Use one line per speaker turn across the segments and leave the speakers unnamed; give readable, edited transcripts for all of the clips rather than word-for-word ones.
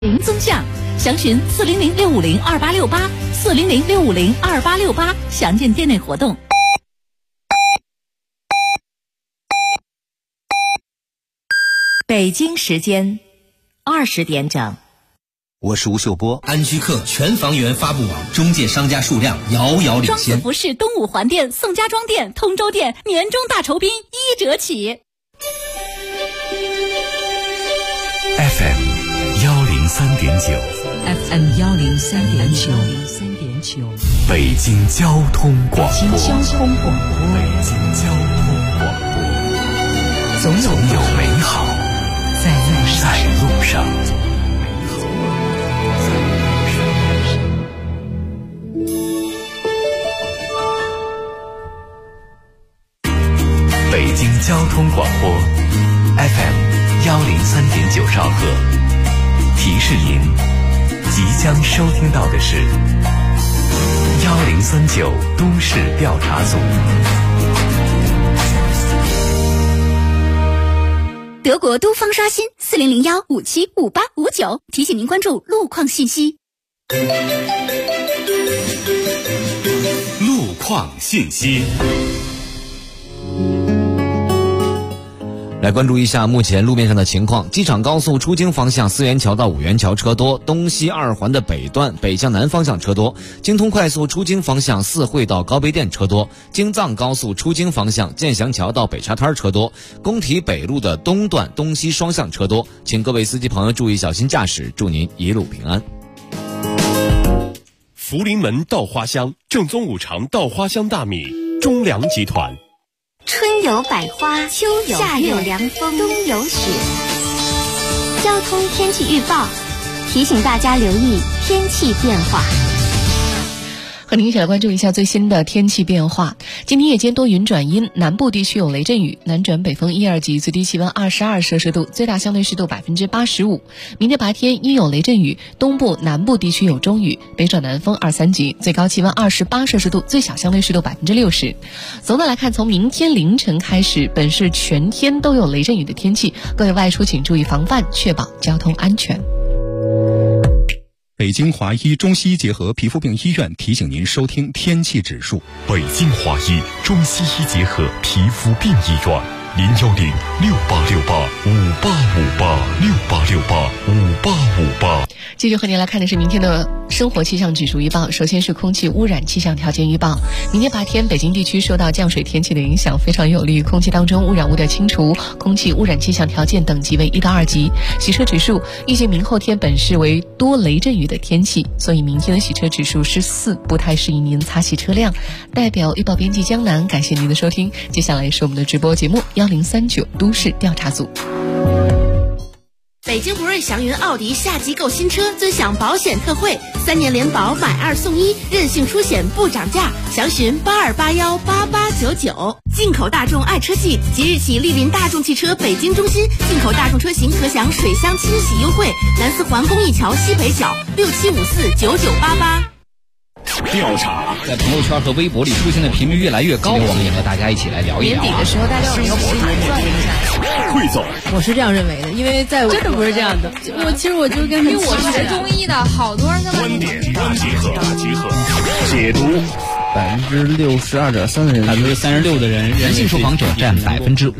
零宗相，详询400-650-2868，400-650-2868，详见店内活动。北京时间20点整。
我是吴秀波。
安居客全房源发布网中介商家数量遥遥领
双子
先。
服饰东五环店、宋家庄店、通州店年终大酬宾1折起。
FM 103.9
FM 103.9
北京交通广播。
北京交通广播。总有
美好
在
路上。北京交通广播 FM 103.9兆赫，提示您即将收听到的是1039都市调查组。
德国都方刷新4001575859，提醒您关注路况信息。
路况信息。
来关注一下目前路面上的情况。机场高速出京方向思源桥到五元桥车多，东西二环的北段北向南方向车多，京通快速出京方向四惠到高碑店车多，京藏高速出京方向建祥桥到北沙滩车多，工体北路的东段东西双向车多，请各位司机朋友注意小心驾驶，祝您一路平安。
福临门稻花香，正宗五常稻花香大米，中粮集团。
春有百花，秋有夏有凉风，冬有雪。交通天气预报提醒大家留意天气变化。
和您一起来关注一下最新的天气变化。今天夜间多云转阴，南部地区有雷阵雨，南转北风1、2级，最低气温22摄氏度，最大相对湿度85%。明天白天阴有雷阵雨，东部、南部地区有中雨，北转南风2、3级，最高气温28摄氏度，最小相对湿度60%。总的来看，从明天凌晨开始，本市全天都有雷阵雨的天气，各位外出请注意防范，确保交通安全。
北京华医中西医结合皮肤病医院提醒您收听天气指数。
北京华医中西医结合皮肤病医院，010-6868-5858，6868-5858。
继续和您来看的是明天的生活气象指数预报。首先是空气污染气象条件预报。明天白天北京地区受到降水天气的影响，非常有利于空气当中污染物的清除，空气污染气象条件等级为1到2级。洗车指数，预计明后天本市为多雷阵雨的天气，所以明天的洗车指数是4，不太适宜您擦洗车辆。代表预报编辑江南，感谢您的收听。接下来是我们的直播节目1039都市调查组。
北京博瑞祥云奥迪夏季购新车尊享保险特惠，3年联保买2送1，任性出险不涨价，详询82818899。进口大众爱车季，即日起莅临大众汽车北京中心，进口大众车型可享水箱清洗优惠，南四环公益桥西北角67549988。
调查在朋友圈和微博里出现的频率越来越高，我们也和大家一起来聊一聊。
年底的时候，大家有一个博彩赚一下。
汇总，
我是这样认为的，因为在真的不是这样的。其实我就跟
因为我学中医的，好多人跟
观点大集合，解读。
62.3%的人
，36%的人，男性受访者占53.1%。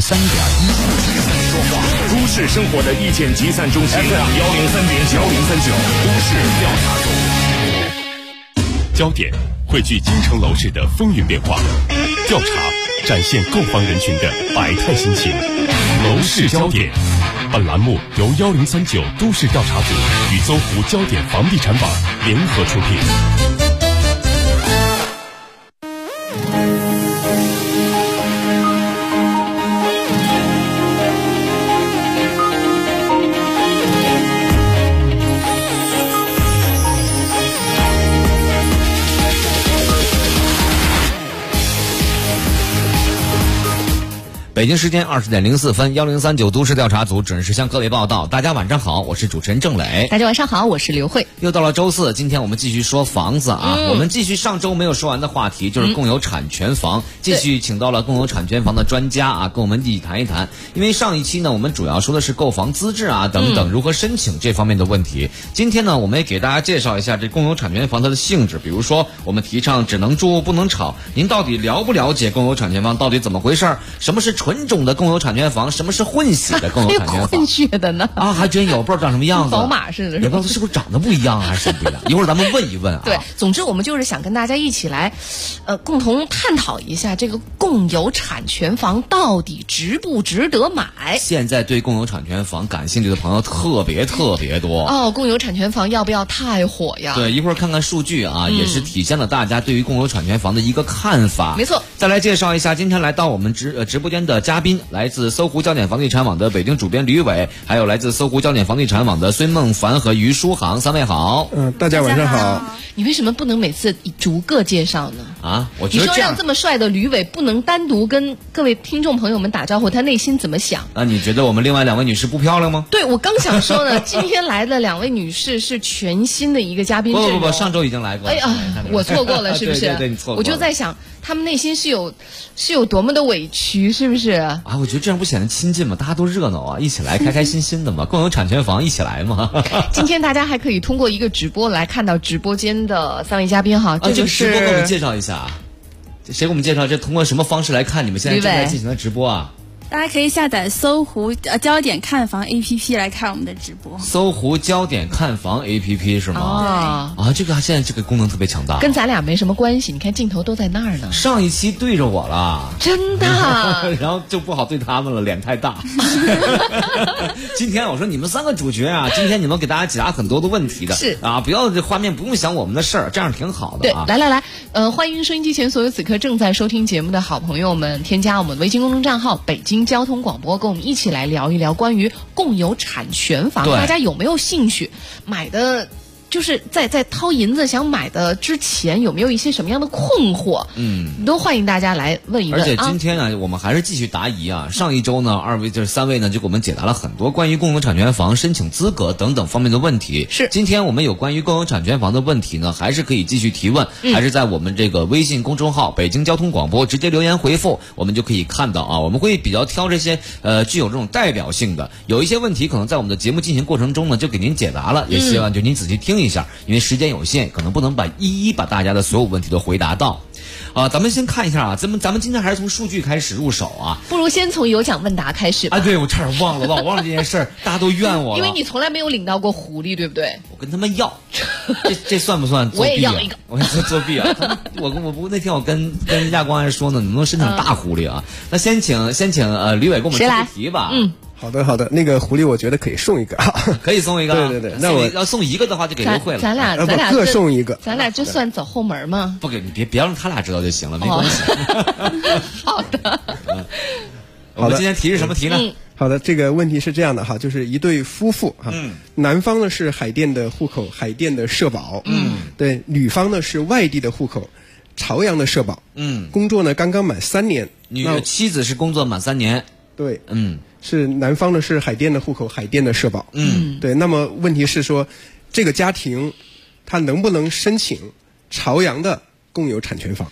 都市生活的意见集散中心，103.9都市调查组。焦点汇聚京城楼市的风云变化，调查展现购房人群的百态心情。楼市焦点，本栏目由1039都市调查组与搜狐焦点房地产网联合出品。
北京时间20点04分，1039都市调查组准时向各位报道。大家晚上好，我是主持人郑磊。
大家晚上好，我是刘慧。
又到了周四，今天我们继续说房子啊。我们继续上周没有说完的话题，就是共有产权房。继续请到了共有产权房的专家啊，跟我们一起谈一谈。因为上一期呢，我们主要说的是购房资质啊等等如何申请这方面的问题。今天呢，我们也给大家介绍一下这共有产权房它的性质。比如说，我们提倡只能住不能炒，您到底了不了解共有产权房到底怎么回事？什么是纯种的共有产权房？什么是混血的共有产权房？
混血的呢？
啊，还真有，不知道长什么样子，
宝马似的，
也不知道是不是长得不一样还是什么不一样。一会儿咱们问一问啊。
对，总之我们就是想跟大家一起来，共同探讨一下这个共有产权房到底值不值得买。
现在对共有产权房感兴趣的朋友特别多
哦，共有产权房要不要太火呀？
对，一会儿看看数据啊，也是体现了大家对于共有产权房的一个看法。
没错。
再来介绍一下今天来到我们直播间的嘉宾，来自搜狐焦点房地产网的北京主编吕伟，还有来自搜狐焦点房地产网的孙梦凡和于书航，三位好。
大家晚上好。
你为什么不能每次逐个介绍呢？
啊，我觉得
你说让这么帅的吕伟不能单独跟各位听众朋友们打招呼，他内心怎么想？
啊，你觉得我们另外两位女士不漂亮吗？
对，我刚想说呢，今天来的两位女士是全新的一个嘉宾阵容。
不，上周已经来过。
哎呀，我错过了，是不是？
对，你错过了。
我就在想，他们内心是有多么的委屈，是不是？
啊，我觉得这样不显得亲近吗？大家都热闹啊，一起来开开心心的嘛，共有产权房一起来嘛。
今天大家还可以通过一个直播来看到直播间的三位嘉宾哈，这就是
直播给我们介绍一下。谁给我们介绍？这通过什么方式来看你们现在正在进行的直播啊？
大家可以下载搜狐焦点看房 APP 来看我们的直播。
搜狐焦点看房 APP 是吗？啊，这个现在这个功能特别强大。
跟咱俩没什么关系，你看镜头都在那儿呢。
上一期对着我了，
真的。
然后就不好对他们了，脸太大。今天我说你们三个主角啊，今天你们给大家解答很多的问题的。
是
啊，不要这画面不用想我们的事儿，这样挺好的啊。
对，来，欢迎收音机前所有此刻正在收听节目的好朋友们，添加我们微信公众账号北京交通广播，跟我们一起来聊一聊关于共有产权房，大家有没有兴趣买的？就是在掏银子想买的之前，有没有一些什么样的困惑？都欢迎大家来问一问。
而且今天呢，我们还是继续答疑啊。上一周呢，三位呢就给我们解答了很多关于共有产权房申请资格等等方面的问题。
是，
今天我们有关于共有产权房的问题呢，还是可以继续提问，还是在我们这个微信公众号北京交通广播直接留言回复，我们就可以看到啊。我们会比较挑这些具有这种代表性的，有一些问题可能在我们的节目进行过程中呢就给您解答了，也希望就您仔细听一下，因为时间有限，可能不能一一把大家的所有问题都回答到。咱们先看一下啊，咱们今天还是从数据开始入手啊。
不如先从有奖问答开始吧。
啊，对，我差点忘了这件事儿，大家都怨我了。
因为你从来没有领到过狐狸，对不对？
我跟他们要，这算不算作弊啊？
我也要一个。
我作弊啊！我那天我跟亚光还说呢，能不能申请大狐狸啊？那先请吕伟给我们出题吧。
好的，那个狐狸我觉得可以送一个。
可以送一个。
对，那我
要送一个的话就给刘慧了。
咱俩
各送一个。
咱俩这算走后门吗？
不给你别让他俩知道就行了，没关系。
好的。
我们今天题是什么题呢？
好的，这个问题是这样的哈，就是一对夫妇哈，男方呢是海淀的户口，海淀的社保，对，女方呢是外地的户口，朝阳的社保，工作呢刚刚满3年，
妻子是工作满3年，
对，是男方呢是海淀的户口，海淀的社保，对，那么问题是说，这个家庭他能不能申请朝阳的共有产权房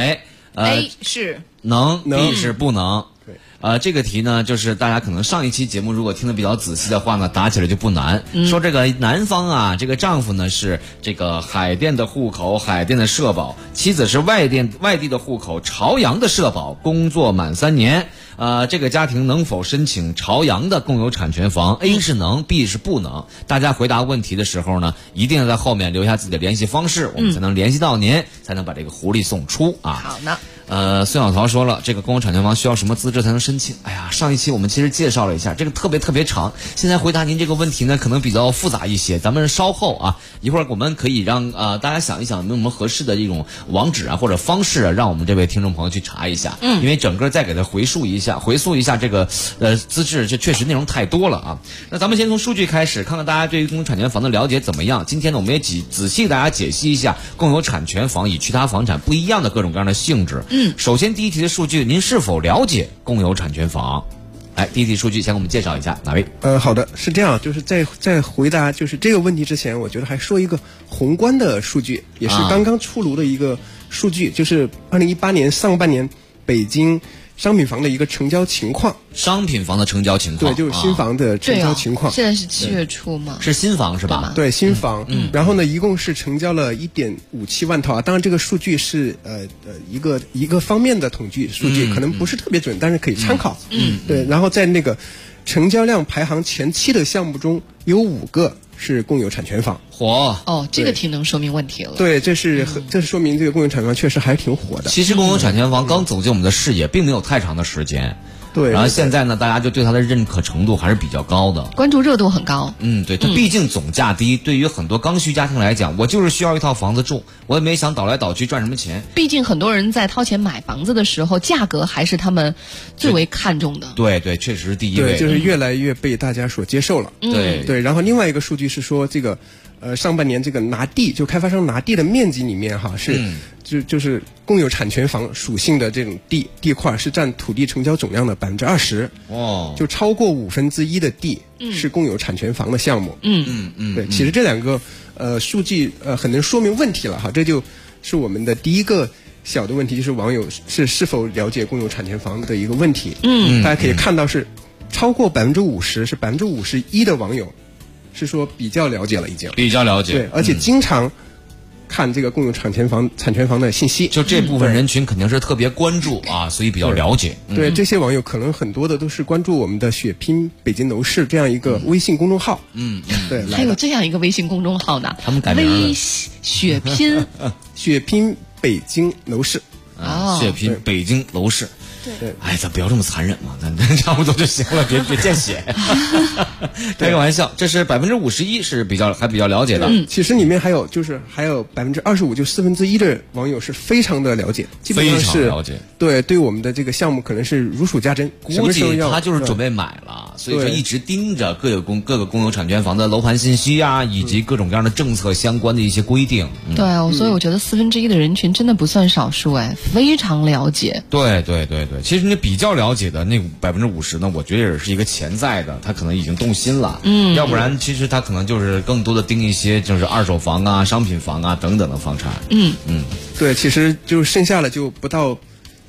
？A 是
能
，B 是不能。这个题呢，就是大家可能上一期节目如果听得比较仔细的话呢，答起来就不难。说这个男方啊，这个丈夫呢是这个海淀的户口，海淀的社保，妻子是外地的户口，朝阳的社保，工作满3年。这个家庭能否申请朝阳的共有产权房 ？A 是能 ，B 是不能。大家回答问题的时候呢，一定要在后面留下自己的联系方式，我们才能联系到您，才能把这个狐狸送出啊。
好呢。
孙小桃说了，这个共有产权房需要什么资质才能申请？哎呀，上一期我们其实介绍了一下，这个特别长。现在回答您这个问题呢，可能比较复杂一些，咱们稍后啊，一会儿我们可以让大家想一想有没有什么合适的一种网址啊或者方式啊，让我们这位听众朋友去查一下。因为整个再给他回溯一下这个资质，这确实内容太多了啊。那咱们先从数据开始，看看大家对于共有产权房的了解怎么样。今天呢，我们也仔细给大家解析一下共有产权房与其他房产不一样的各种各样的性质。 首先第一题的数据，您是否了解共有产权房？第一题数据先给我们介绍一下，哪位？
好的，是这样，就是在回答就是这个问题之前，我觉得还说一个宏观的数据，也是刚刚出炉的一个数据，就是2018年上半年北京商品房的一个成交情况。
商品房的成交情况，
对，就是新房的成交情况。
现在是7月初吗？
是新房是吧？
对，新房。然后呢，一共是成交了1.57万套啊。当然，这个数据是一个方面的统计数据，可能不是特别准，但是可以参考。对。然后在那个成交量排行前7的项目中，有5个是共有产权房。
这个挺能说明问题了。
对，这是说明这个共有产权房确实还挺火的。
其实共有产权房刚走进我们的视野，并没有太长的时间。
对，
然后现在呢，大家就对它的认可程度还是比较高的，
关注热度很高。
对，它毕竟总价低，对于很多刚需家庭来讲，我就是需要一套房子住，我也没想倒来倒去赚什么钱。
毕竟很多人在掏钱买房子的时候，价格还是他们最为看重的。
对，确实是第一位。
对，就是越来越被大家所接受了。对。然后另外一个数据是说，这个上半年这个就开发商拿地的面积里面哈是。就是共有产权房属性的这种地块是占土地成交总量的20%，就超过1/5的地是共有产权房的项目。对，其实这两个数据很能说明问题了哈，这就是我们的第一个小的问题，就是网友是否了解共有产权房的一个问题。大家可以看到是超过50%，是51%的网友是说比较了解了，已经
比较了解，
对，而且经常看这个共有产权房的信息，
就这部分人群肯定是特别关注啊，所以比较了解。
对，这些网友可能很多的都是关注我们的血拼北京楼市这样一个微信公众号。对，
还有这样一个微信公众号呢，
他们改名了，
血
拼北京楼市
血拼北京楼市。
对，
咱不要这么残忍嘛，咱差不多就行了，别见血。开个玩笑，这是51%是比较了解的。
其实里面还有25%，就1/4的网友是非常的了解，基本上是
非常了解。
对我们的这个项目可能是如数家珍，
估计他就是准备买了，所以就一直盯着各个共有产权房的楼盘信息啊，以及各种各样的政策相关的一些规定。
对，所以我觉得1/4的人群真的不算少数，非常了解。
对。其实你比较了解的那50%呢，我觉得也是一个潜在的，他可能已经动心了。要不然其实他可能就是更多的盯一些就是二手房啊、商品房啊等等的房产。
对，其实就剩下了就不到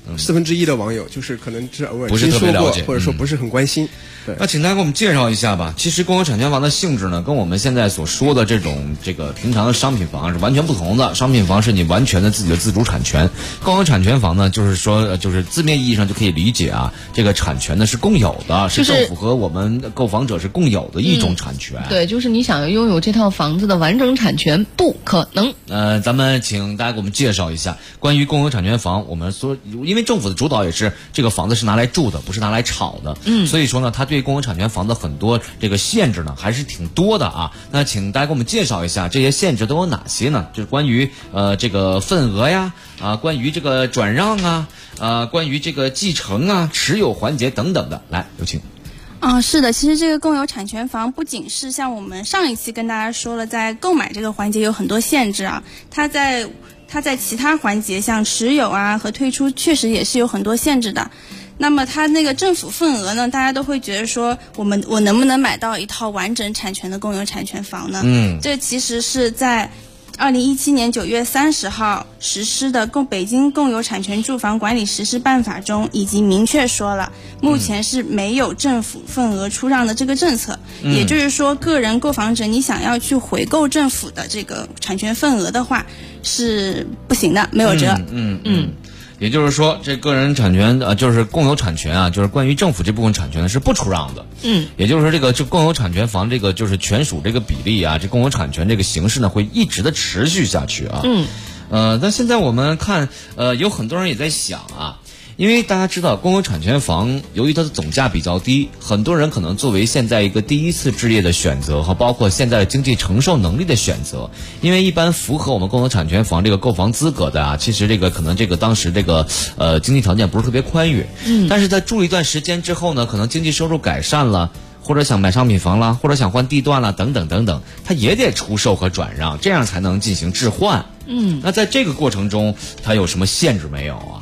1/4的网友，就是可能是偶尔听说过，或者说不是很关心。
那请大家给我们介绍一下吧。其实共有产权房的性质呢，跟我们现在所说的这个平常的商品房是完全不同的。商品房是你完全的自己的自主产权，共有产权房呢，就是说就是字面意义上就可以理解啊，这个产权呢是共有的，是政府和我们购房者是共有的一种产权。
对，就是你想要拥有这套房子的完整产权不可能。
咱们请大家给我们介绍一下关于共有产权房。我们说，因为政府的主导也是这个房子是拿来住的，不是拿来炒的。所以说呢，它对共有产权房的很多这个限制呢还是挺多的啊。那请大家给我们介绍一下这些限制都有哪些呢？就是关于这个份额呀，关于这个转让啊，关于这个继承啊、持有环节等等的。来，有请。
是的，其实这个共有产权房不仅是像我们上一期跟大家说了，在购买这个环节有很多限制啊，它在其他环节像持有啊和退出确实也是有很多限制的。那么它那个政府份额呢，大家都会觉得说我能不能买到一套完整产权的共有产权房呢？这其实是在2017年9月30号实施的北京共有产权住房管理实施办法中已经明确说了，目前是没有政府份额出让的这个政策。也就是说，个人购房者你想要去回购政府的这个产权份额的话是不行的，没有辙。
也就是说，这个人产权就是共有产权啊，就是关于政府这部分产权呢是不出让的。也就是说，这共有产权房这个就是权属这个比例啊，这共有产权这个形式呢会一直的持续下去啊。但现在我们看，有很多人也在想啊。因为大家知道，共有产权房由于它的总价比较低，很多人可能作为现在一个第一次置业的选择和包括现在的经济承受能力的选择。因为一般符合我们共有产权房这个购房资格的啊，其实这个可能这个当时这个经济条件不是特别宽裕。但是在住一段时间之后呢，可能经济收入改善了，或者想买商品房啦，或者想换地段啦，等等等等，它也得出售和转让，这样才能进行置换。那在这个过程中，它有什么限制没有啊？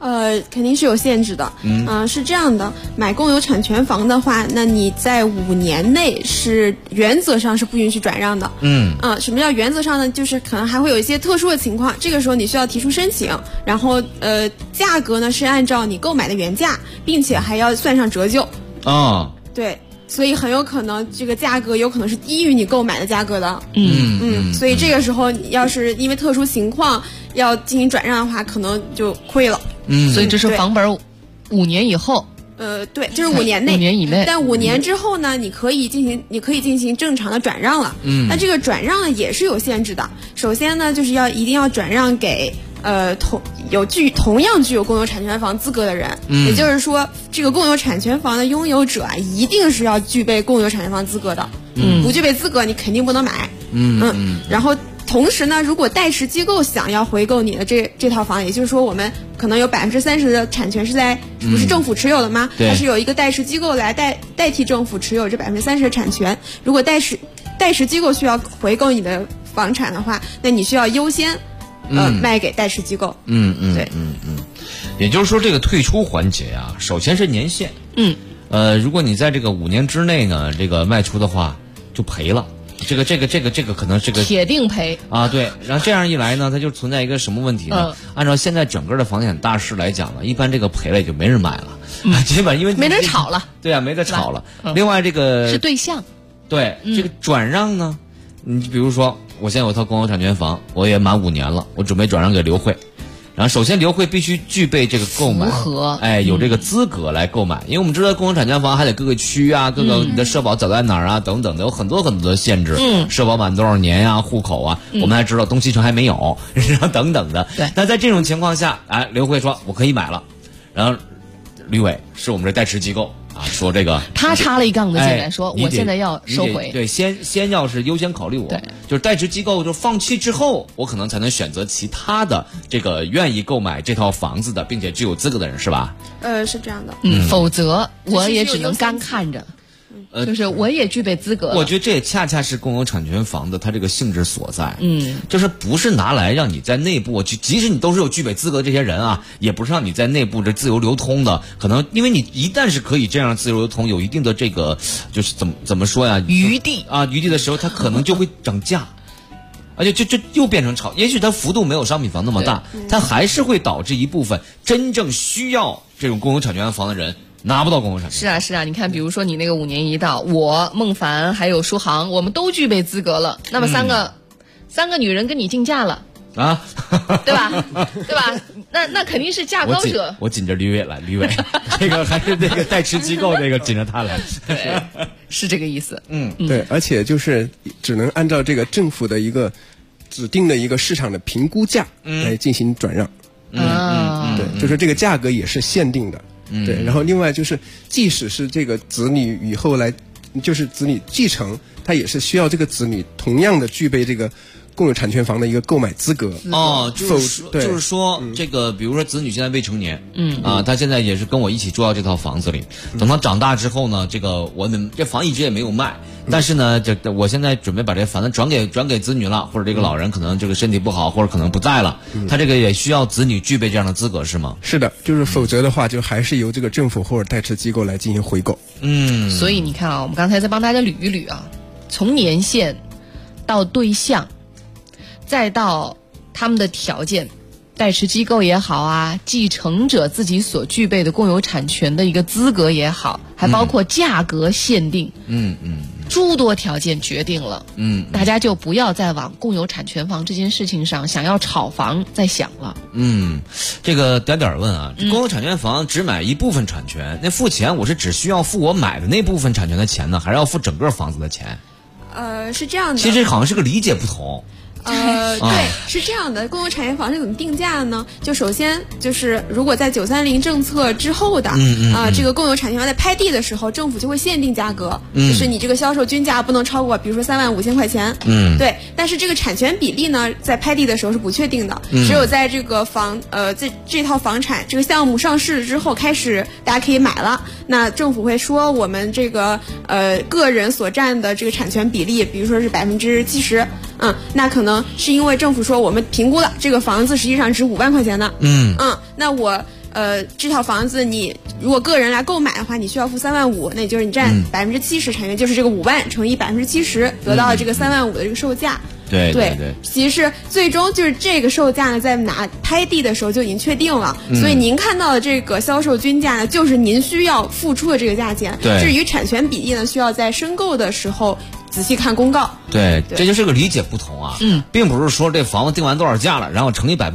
肯定是有限制的。是这样的，买共有产权房的话，那你在5年内是原则上是不允许转让的。什么叫原则上呢？就是可能还会有一些特殊的情况，这个时候你需要提出申请，然后价格呢是按照你购买的原价，并且还要算上折旧。对。所以很有可能这个价格有可能是低于你购买的价格的。所以这个时候你要是因为特殊情况要进行转让的话，可能就亏了。
所以这是房本5年以后。
对，这是5年内。
5年以内。
但5年之后呢，你可以进行正常的转让了。那这个转让呢也是有限制的。首先呢，就是一定要转让给同样具有共有产权房资格的人。也就是说，这个共有产权房的拥有者啊，一定是要具备共有产权房资格的。不具备资格，你肯定不能买。然后同时呢，如果代持机构想要回购你的这套房，也就是说我们可能有30%的产权不是政府持有的吗？它是有一个代持机构来代替政府持有这30%的产权。如果代持机构需要回购你的房产的话，那你需要优先卖给代持机构。对。
也就是说，这个退出环节啊，首先是年限。如果你在这个5年之内呢，这个卖出的话，就赔了。这个可能是个
铁定赔
啊，对。然后这样一来呢，它就存在一个什么问题呢？按照现在整个的房地产大势来讲呢，一般这个赔了也就没人买了，基本因为
没人炒了。
对啊，没得炒了。另外这个
是对象。
对，这个转让呢，你比如说，我现在有套共有产权房，我也满5年了，我准备转让给刘慧。然后首先刘慧必须具备这个购买有这个资格来购买，因为我们知道共有产权房还得各个区啊，各个你的社保缴在哪儿啊等等的，有很多很多的限制。社保满多少年呀，户口啊，我们还知道东西城还没有，等等的。
对。
那在这种情况下，刘慧说我可以买了，然后吕伟是我们这代持机构。说这个
他插了一杠子进来，说我现在要收回。
对，先要是优先考虑我。
对，
就是代持机构就放弃之后，我可能才能选择其他的这个愿意购买这套房子的，并且具有资格的人，是吧？
是这样的。
否则我也只能干看着。就是我也具备资格。
我觉得这也恰恰是共有产权房的它这个性质所在。就是不是拿来让你在内部，即使你都是有具备资格的这些人啊，也不是让你在内部这自由流通的。可能因为你一旦是可以这样自由流通，有一定的这个就是怎么说呀，
余地
的时候，它可能就会涨价。而且就又变成炒，也许它幅度没有商品房那么大，它还是会导致一部分真正需要这种共有产权房的人拿不到共有产权。
是啊，你看，比如说你那个5年一到，我孟凡还有舒航，我们都具备资格了，那么三个女人跟你竞价了
啊，
对吧？那肯定是价高者。
我紧着吕伟，这个还是那个代持机构这个紧着他来，
对，是这个意思。
对，而且就是只能按照这个政府的一个指定的一个市场的评估价来进行转让。对，就是这个价格也是限定的。对，然后另外就是，即使是这个子女以后来，就是子女继承，他也是需要这个子女同样的具备这个共有产权房的一个购买资格。
就是说，这个比如说子女现在未成年，他现在也是跟我一起住到这套房子里。等他长大之后呢，这个我们这房一直也没有卖，但是呢，我现在准备把这房子转给子女了，或者这个老人可能这个身体不好，或者可能不在了，他这个也需要子女具备这样的资格，是吗？
是的，就是否则的话，就还是由这个政府或者代持机构来进行回购。
所以你看啊，我们刚才在帮大家捋一捋啊，从年限到对象。再到他们的条件，代持机构也好啊，继承者自己所具备的共有产权的一个资格也好，还包括价格限定，诸多条件决定了，大家就不要再往共有产权房这件事情上想要炒房再想了。
这个点问啊，共有产权房只买一部分产权，那付钱我是只需要付我买的那部分产权的钱呢，还是要付整个房子的钱？
是这样的。
其实好像是个理解不同。
对，是这样的。共有产权房是怎么定价的呢？就首先就是如果在930政策之后的这个共有产权房在拍地的时候，政府就会限定价格，就是你这个销售均价不能超过，比如说35000块钱。对。但是这个产权比例呢，在拍地的时候是不确定的，只有在这个这套房产这个项目上市之后开始，大家可以买了。那政府会说我们这个个人所占的这个产权比例，比如说是70%。那可能是因为政府说我们评估了这个房子实际上值5万块钱的。那我这套房子你如果个人来购买的话，你需要付3万5，那也就是你占70%产权，就是这个5万乘以70%，得到了这个3万5的这个售价。
对，
其实是最终就是这个售价呢，在拍地的时候就已经确定了，所以您看到的这个销售均价呢，就是您需要付出的这个价钱。
对，
至于产权比例呢，需要在申购的时候仔细看公告。
对，这就是个理解不同啊。并不是说这房子定完多少价了，然后乘以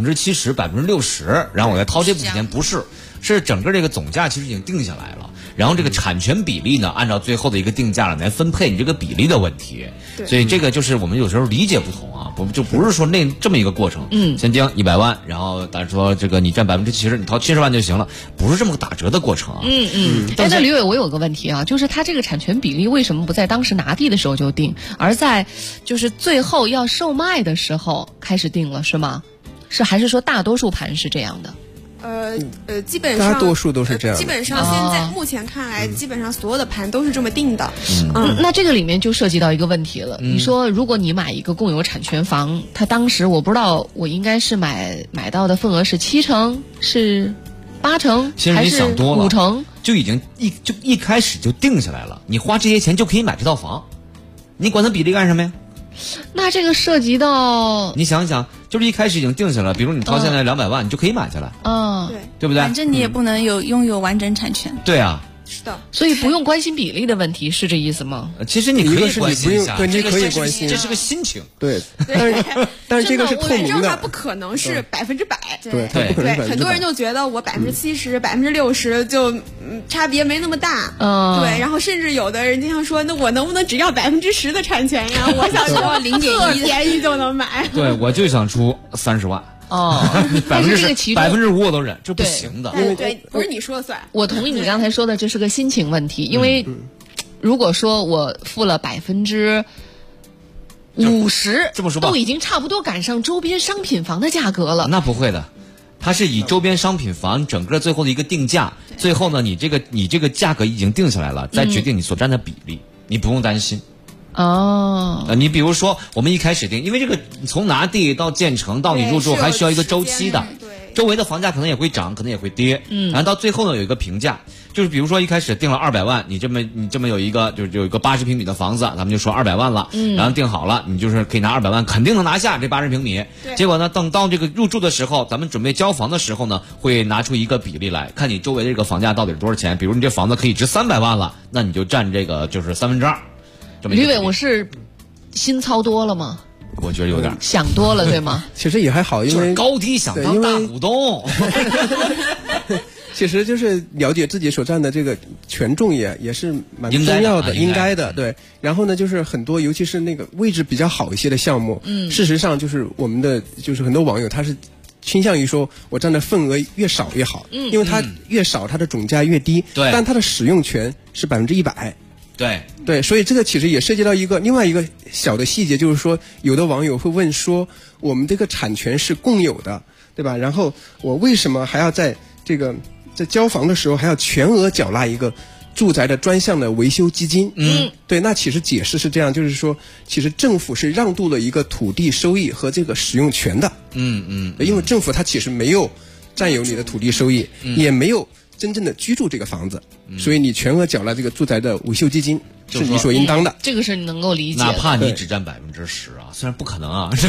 70%、60%，然后我再掏这部分钱，不是。是整个这个总价其实已经定下来了，然后这个产权比例呢，按照最后的一个定价来分配你这个比例的问题。所以这个就是我们有时候理解不同啊，我们就不是说这么一个过程。先定100万，然后但是说这个你占70%，你掏70万就行了，不是这么个打折的过程啊。
那吕伟，我有个问题啊，就是他这个产权比例为什么不在当时拿地的时候就定，而在就是最后要售卖的时候开始定了，是吗？还是说大多数盘是这样的？
基本上
大多数都是这样。
基本上现在目前看来，基本上所有的盘都是这么定的。
那这个里面就涉及到一个问题了。你说，如果你买一个共有产权房，它当时我不知道，我应该是买到的份额是7成，是8成，还是5成？
就已经一开始就定下来了，你花这些钱就可以买这套房，你管它比例干什么呀？
那这个涉及到，
你想想，就是一开始已经定下来，比如你掏现在200万，你就可以买下来，对不对？
反正你也不能拥有完整产权。
对啊，
是的，
所以不用关心比例的问题，是这意思吗？
其实你可以关心一下，
对，你可以关心，
这是个心情。
对，但是这个是透明的。
我认为它不可能是100%。
对，
很多人就觉得我70%、60%就差别没那么大。对，然后甚至有的人经常说，那我能不能只要10%的产权呀？我想说0.1便宜就能买。
对，我就想出30万。5%我都忍，这不行的。
对，不是你说了算。
我同意你刚才说的，这是个心情问题。因为如果说我付了50%，
这么说吧，
都已经差不多赶上周边商品房的价格了。
那不会的，它是以周边商品房整个最后的一个定价，最后呢，你这个价格已经定下来了，再决定你所占的比例，你不用担心。你比如说我们一开始定，因为这个从拿地到建成到你入住还需要一个周期的，周围的房价可能也会涨，可能也会跌，然后到最后呢有一个评价，就是比如说一开始定了200万，你这么有一个就是有一个80平米的房子，咱们就说200万了，然后定好了，你就是可以拿200万，肯定能拿下这80平米。结果呢，等到这个入住的时候，咱们准备交房的时候呢，会拿出一个比例来，看你周围的这个房价到底是多少钱。比如你这房子可以值300万了，那你就占这个就是2/3。
吕伟，我是心操多了吗？
我觉得有点
想多了，对吗？
其实也还好，因为
高低想当大股东。
其实就是了解自己所占的这个权重也是蛮重要的，应该的。对，然后呢，就是很多，尤其是那个位置比较好一些的项目，事实上就是我们的就是很多网友他是倾向于说我占的份额越少越好，因为它越少，它的总价越低，但它的使用权是100%。对，所以这个其实也涉及到另外一个小的细节，就是说有的网友会问说，我们这个产权是共有的，对吧？然后我为什么还要在交房的时候还要全额缴纳一个住宅的专项的维修基金？对，那其实解释是这样，就是说，其实政府是让渡了一个土地收益和这个使用权的。因为政府它其实没有占有你的土地收益，也没有真正的居住这个房子，所以你全额缴纳这个住宅的维修基金是理所应当的。
这个是能够理解的。
哪怕你只占10%啊，虽然不可能啊，这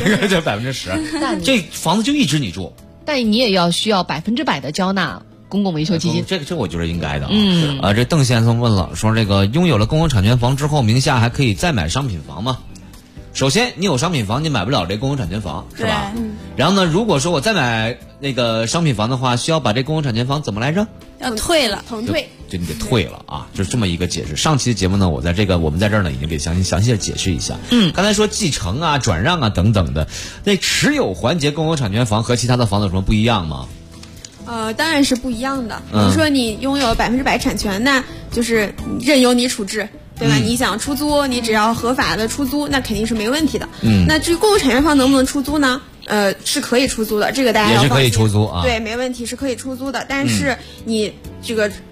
10%，这房子就一直你住，
但你也要需要100%的交纳公共维修基金。
这我觉得应该的啊。这邓先生问了，说这个拥有了公有产权房之后，名下还可以再买商品房吗？首先，你有商品房，你买不了这公有产权房，是吧？然后呢，如果说我再买那个商品房的话，需要把这公有产权房怎么来着？
要退了，
腾退，
就你得退了啊，就是这么一个解释。上期的节目呢，我们在这儿呢已经给详细的解释一下。刚才说继承啊、转让啊等等的，那持有环节公有产权房和其他的房子有什么不一样吗？
当然是不一样的。比如说你拥有100%产权，那就是任由你处置。对吧？你想出租，你只要合法的出租，那肯定是没问题的。那至于共有产权房能不能出租呢？是可以出租的，这个大家要放心。
也是可以出租啊。
对，没问题，是可以出租的。但是你这个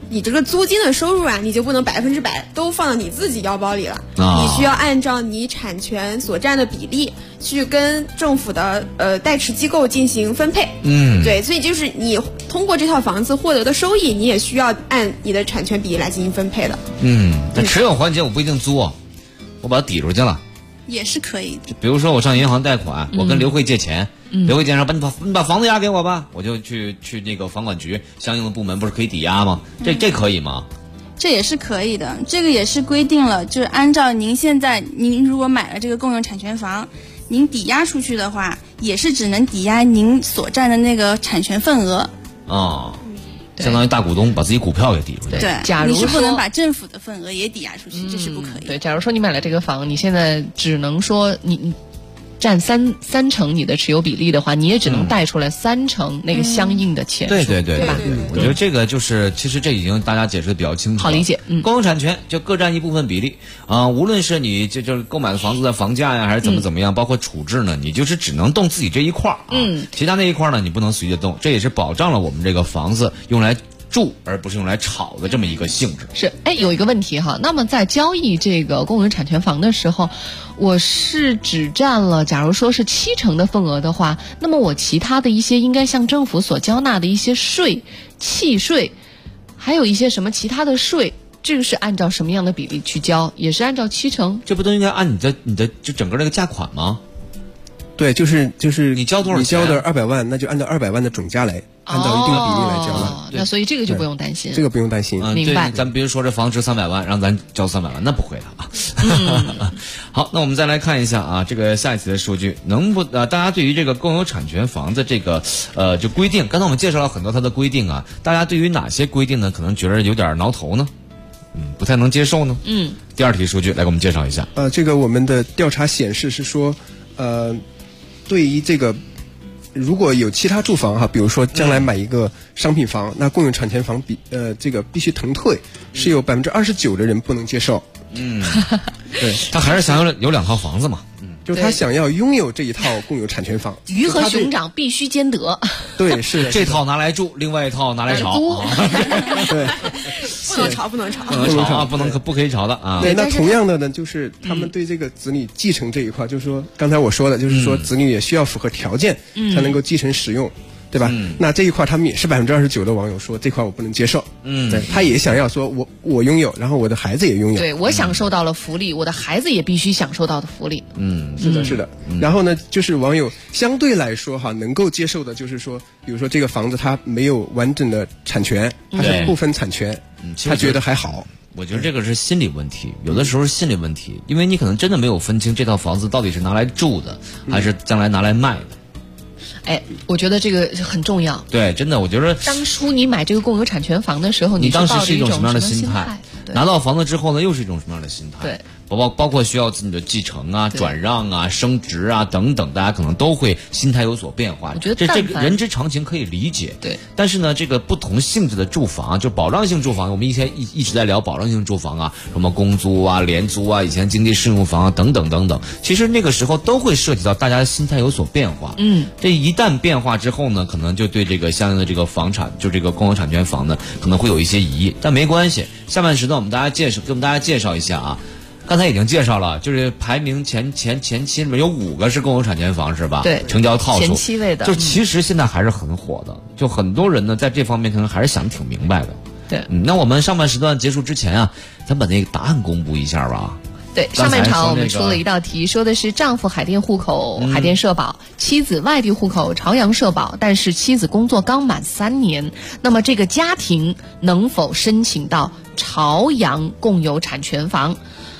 你这个租金的收入啊，你就不能100%都放到你自己腰包里了，你需要按照你产权所占的比例去跟政府的代持机构进行分配。对，所以就是你通过这套房子获得的收益，你也需要按你的产权比例来进行分配的。
但持有环节我不一定租啊，我把它抵出去了。
也是可以的。
比如说我上银行贷款，我跟刘慧借钱，刘慧借说你把房子押给我吧，我就去那个房管局相应的部门不是可以抵押吗？这可以吗？
这也是可以的，这个也是规定了，就是按照您如果买了这个共有产权房，您抵押出去的话，也是只能抵押您所占的那个产权份额。
相当于大股东把自己股票给抵出去。
对，
假如
你是不能把政府的份额也抵押出去，这是不可以的。
对，假如说你买了这个房，你现在只能说你占三成你的持有比例的话，你也只能贷出来3成那个相应的钱数。
对吧？我觉得这个就是其实这已经大家解释的比较清楚了，
好理解。
公有产权就各占一部分比例无论是你就是购买的房子的房价呀，还是怎么样，包括处置呢，你就是只能动自己这一块其他那一块呢你不能随意的动，这也是保障了我们这个房子用来住而不是用来炒的这么一个性质。
是，有一个问题哈，那么在交易这个公有产权房的时候，我是只占了假如说是7成的份额的话，那么我其他的一些应该向政府所交纳的一些税、契税，还有一些什么其他的税，这个是按照什么样的比例去交？也是按照7成？
这不都应该按你的就整个这个价款吗？
对，就是
你交多少钱？
你交的200万，那就按照200万的总价来，按照一定比例来交了。
那所以这个就不用担心。
这个不用担心。
明白。
咱比如说这房值300万，让咱交300万，那不会的啊。好，那我们再来看一下这个下一期的数据，大家对于这个共有产权房的这个就规定，刚才我们介绍了很多它的规定啊，大家对于哪些规定呢，可能觉得有点挠头呢？不太能接受呢？第二题数据来给我们介绍一下。
这个我们的调查显示是说，对于这个如果有其他住房比如说将来买一个商品房，那共有产权房这个必须腾退，是有29%的人不能接受。
对，他还是想有2套房子嘛。
就是他想要拥有这一套共有产权房，
鱼和熊掌必须兼得。
对，是的，
这套拿来住，另外一套拿来炒。
对，
不能炒，
不可以炒的啊。
对，那同样的呢，就是他们对这个子女继承这一块，就是说刚才我说的，就是说子女也需要符合条件才能够继承使用。对吧？那这一块他们也是29%的网友说这块我不能接受。对，他也想要说我拥有，然后我的孩子也拥有。
对，我享受到了福利，我的孩子也必须享受到的福利。
是的。然后呢，就是网友相对来说能够接受的，就是说，比如说这个房子它没有完整的产权，它是部分产权，他觉得还好。
我觉得这个是心理问题，有的时候是心理问题，因为你可能真的没有分清这套房子到底是拿来住的，还是将来拿来卖的。
我觉得这个很重要。
对，真的，我觉得
当初你买这个共有产权房的时候，
你当时是一种什么样的
心
态？拿到房子之后呢，又是一种什么样的心态？
对，
包括需要子女的继承转让升职等等，大家可能都会心态有所变化。
我觉得
这个人之常情，可以理解。
对，
但是呢，这个不同性质的住房，就保障性住房，我们以前一直在聊保障性住房什么公租廉租以前经济适用房等等等等，其实那个时候都会涉及到大家的心态有所变化。这一旦变化之后呢，可能就对这个相应的这个房产，就这个共有产权房呢，可能会有一些疑义，但没关系。下半时段给我们大家介绍一下刚才已经介绍了，就是排名前7里面有5个是共有产权房，是吧？
对，
成交套数
前7位的，
就其实现在还是很火的，就很多人呢在这方面可能还是想挺明白的。
对，
那我们上半时段结束之前咱把那个答案公布一下吧。
对，上半场我们出了一道题，说的是丈夫海淀户口海淀社保，妻子外地户口朝阳社保，但是妻子工作刚满3年，那么这个家庭能否申请到朝阳共有产权房？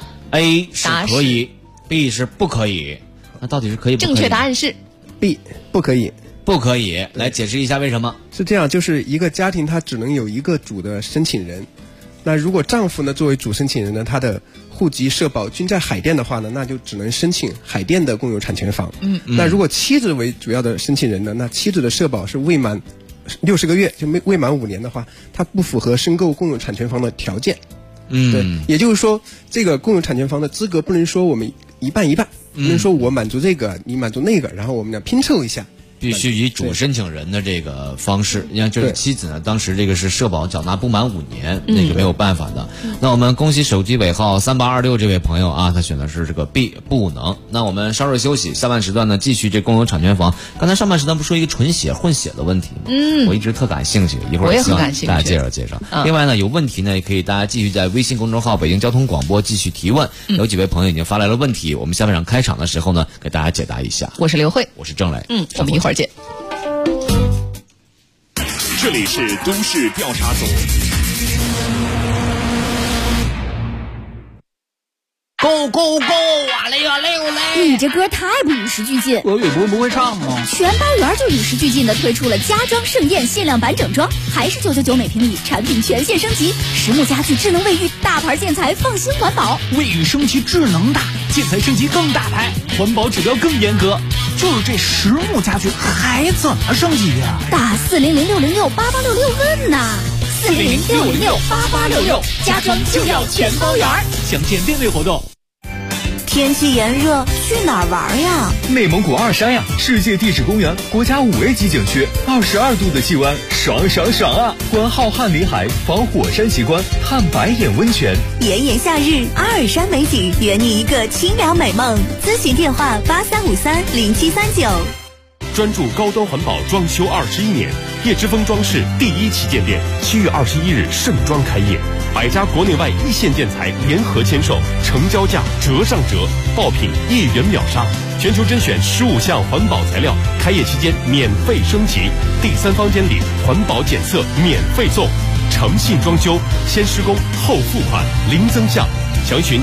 A 是可以， B 是不可以。那到底是可以不可以？
正确答案是
B， 不可以。
不可以，来解释一下为什么？
是这样，就是一个家庭它只能有一个主的申请人。那如果丈夫呢作为主申请人呢，他的户籍社保均在海淀的话呢，那就只能申请海淀的共有产权房。那如果妻子为主要的申请人呢，那妻子的社保是未满60个月，就未满5年的话，他不符合申购共有产权房的条件。对，也就是说，这个共有产权房的资格不能说我们一半一半，不能说我满足这个，你满足那个，然后我们俩拼凑一下。
必须以主申请人的这个方式。你看，这个妻子呢，当时这个是社保缴纳不满5年，那个没有办法的。那我们恭喜手机尾号3826这位朋友啊，他选的是这个 B 不能。那我们稍事休息，下半时段呢继续这共有产权房。刚才上半时段不说一个纯血混血的问题吗？我一直特感兴趣，一会儿希望大家介绍。另外呢，有问题呢也可以大家继续在微信公众号北京交通广播继续提问。有几位朋友已经发来了问题，我们下半场开场的时候呢给大家解答一下。
我是刘慧，
我是郑磊，
我们一会儿见。
这里是都市调查组。
Go go go！ 哇嘞哇嘞哇嘞！
你这歌太不与时俱进。
俄语不会唱吗？
全包圆就与时俱进的推出了家装盛宴限量版整装，还是999每平米，产品全线升级，实木家具、智能卫浴、大牌建材，放心环保。
卫浴升级智能大，建材升级更大牌，环保指标更严格。就是这实木家具还怎么升级呀？
打400-606-8866问呐！400-606-8866，家装就要全包圆。
详见店内活动。
天气炎热，去哪儿玩呀？
内蒙古二山呀，世界地质公园，国家5A级景区，22度的气温，爽爽爽啊！观浩瀚林海，访火山奇观，探白眼温泉。
炎炎夏日，阿尔山美景，圆你一个清凉美梦。咨询电话83530739。
专注高端环保装修21年，叶之峰装饰第1旗舰店7月21日盛装开业，100家国内外一线建材联合签售，成交价折上折，爆品1元秒杀，全球甄选15项环保材料，开业期间免费升级，第3房间里环保检测免费送，诚信装修，先施工后付款，零增项，详询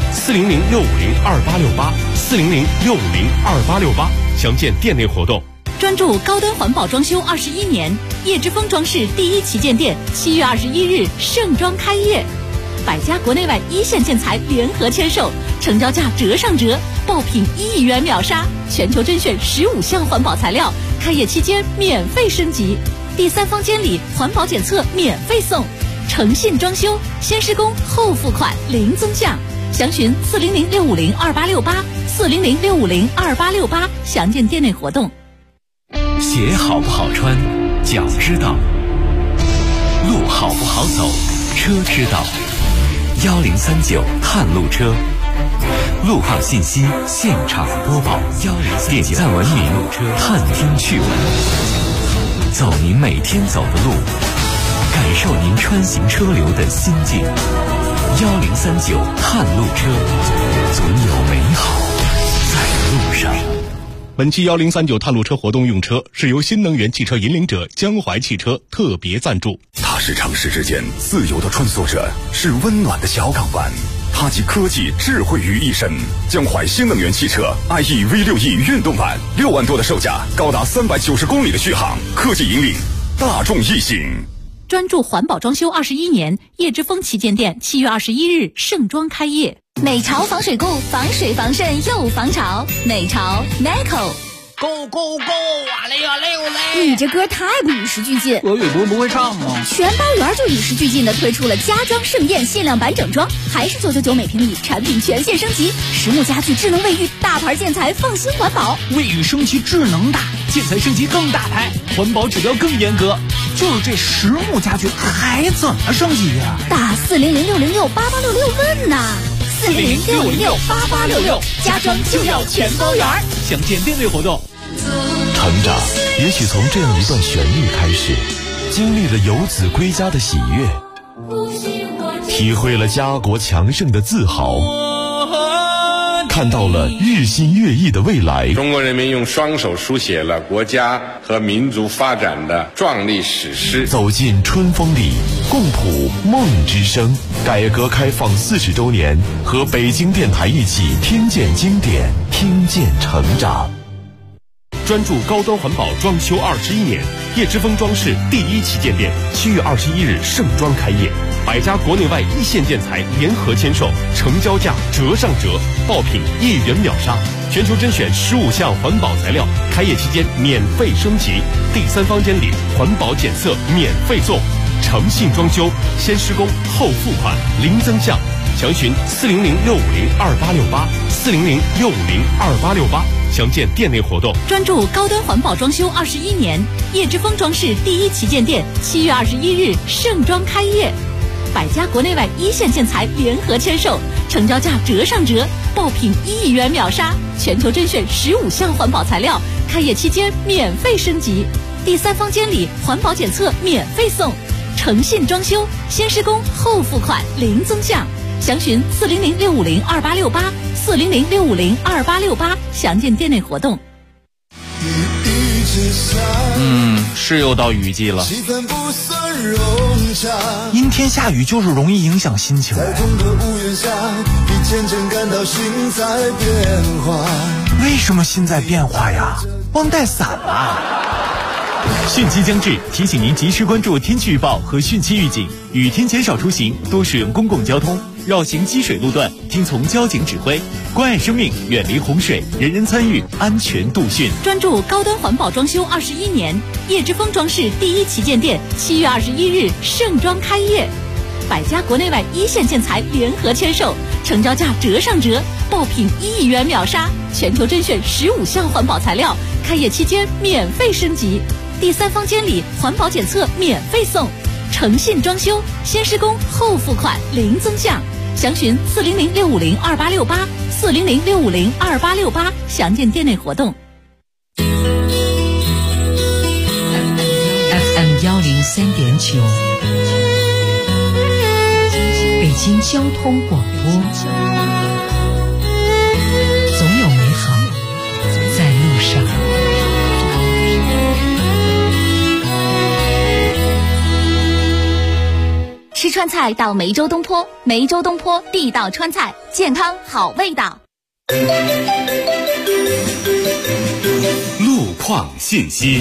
400-650-2868，400-650-2868，详见店内活动。
专注高端环保装修21年，叶之峰装饰第1旗舰店7月21日盛装开业，100家国内外一线建材联合签售，成交价折上折，爆品1元秒杀，全球甄选15项环保材料，开业期间免费升级，第3房间里环保检测免费送，诚信装修，先施工后付款，零增项，详询400-650-2868，400-650-2868，详见店内活动。
鞋好不好穿，脚知道；路好不好走，车知道。1039探路车，路况信息现场播报。点赞文明探听趣闻，走您每天走的路，感受您穿行车流的心境。1039探路车，总有美好在路上。
本期1039探路车活动用车是由新能源汽车引领者江淮汽车特别赞助。
它是城市之间自由的穿梭者，是温暖的小港湾，它集科技智慧于一身。江淮新能源汽车 IE V6E 运动版，6万多的售价，高达390公里的续航，科技引领，大众异性。
专注环保装修21年，叶之峰旗舰店7月21日盛装开业。美潮防水固，防水防渗又防潮。美潮 Meco。
Go go go！ 哇嘞哇嘞哇嘞！
你这歌太不与时俱进。
俄语不会唱吗？
全包圆就与时俱进的推出了家装盛宴限量版整装，还是999每平米，产品全线升级，实木家具、智能卫浴、大牌建材，放心环保。
卫浴升级智能大，建材升级更大牌，环保指标更严格。就是这实木家具还怎么升级呀？
打400-606-8866问呐！400-606-8866，家装就要全包圆。
详见店内活动。
成长也许从这样一段旋律开始，经历了游子归家的喜悦，体会了家国强盛的自豪，看到了日新月异的未来。
中国人民用双手书写了国家和民族发展的壮丽史诗。
走进春风里，共谱梦之声。改革开放40周年，和北京电台一起听见经典，听见成长。
专注高端环保装修21年，叶之峰装饰第1旗舰店7月21日盛装开业，100家国内外一线建材联合签售，成交价折上折，爆品1元秒杀，全球甄选15项环保材料，开业期间免费升级，第3房间里环保检测免费送，诚信装修，先施工后付款，零增项，详询400-650-2868，400-650-2868。 详见店内活动。
专注高端环保装修21年，叶之峰装饰第一旗舰店7月21日盛装开业，百家国内外一线建材联合签售，成交价折上折，爆品1亿元秒杀，全球甄选15项环保材料，开业期间免费升级，第3方监理环保检测免费送，诚信装修，先施工后付款零增项，详询400-650-2868，400-650-2868，详见店内活动。
是又到雨季了，阴天下雨就是容易影响心情。为什么心在变化呀？忘带伞了。
汛期将至，提醒您及时关注天气预报和汛期预警，雨天减少出行，多使用公共交通，绕行积水路段，听从交警指挥，关爱生命，远离洪水，人人参与，安全度汛。
专注高端环保装修21年，叶之峰装饰第一旗舰店7月21日盛装开业，百家国内外一线建材联合签售，成交价折上折，爆品1亿元秒杀，全球甄选15项环保材料，开业期间免费升级，第3方监理环保检测免费送，诚信装修，先施工后付款零增项，详询400-650-2868，400-650-2868，详见店内活动。
FM 103.9，北京交通广播，总有美好在路上。
吃川菜到梅州东坡，梅州东坡地道川菜，健康好味道。
路况信息。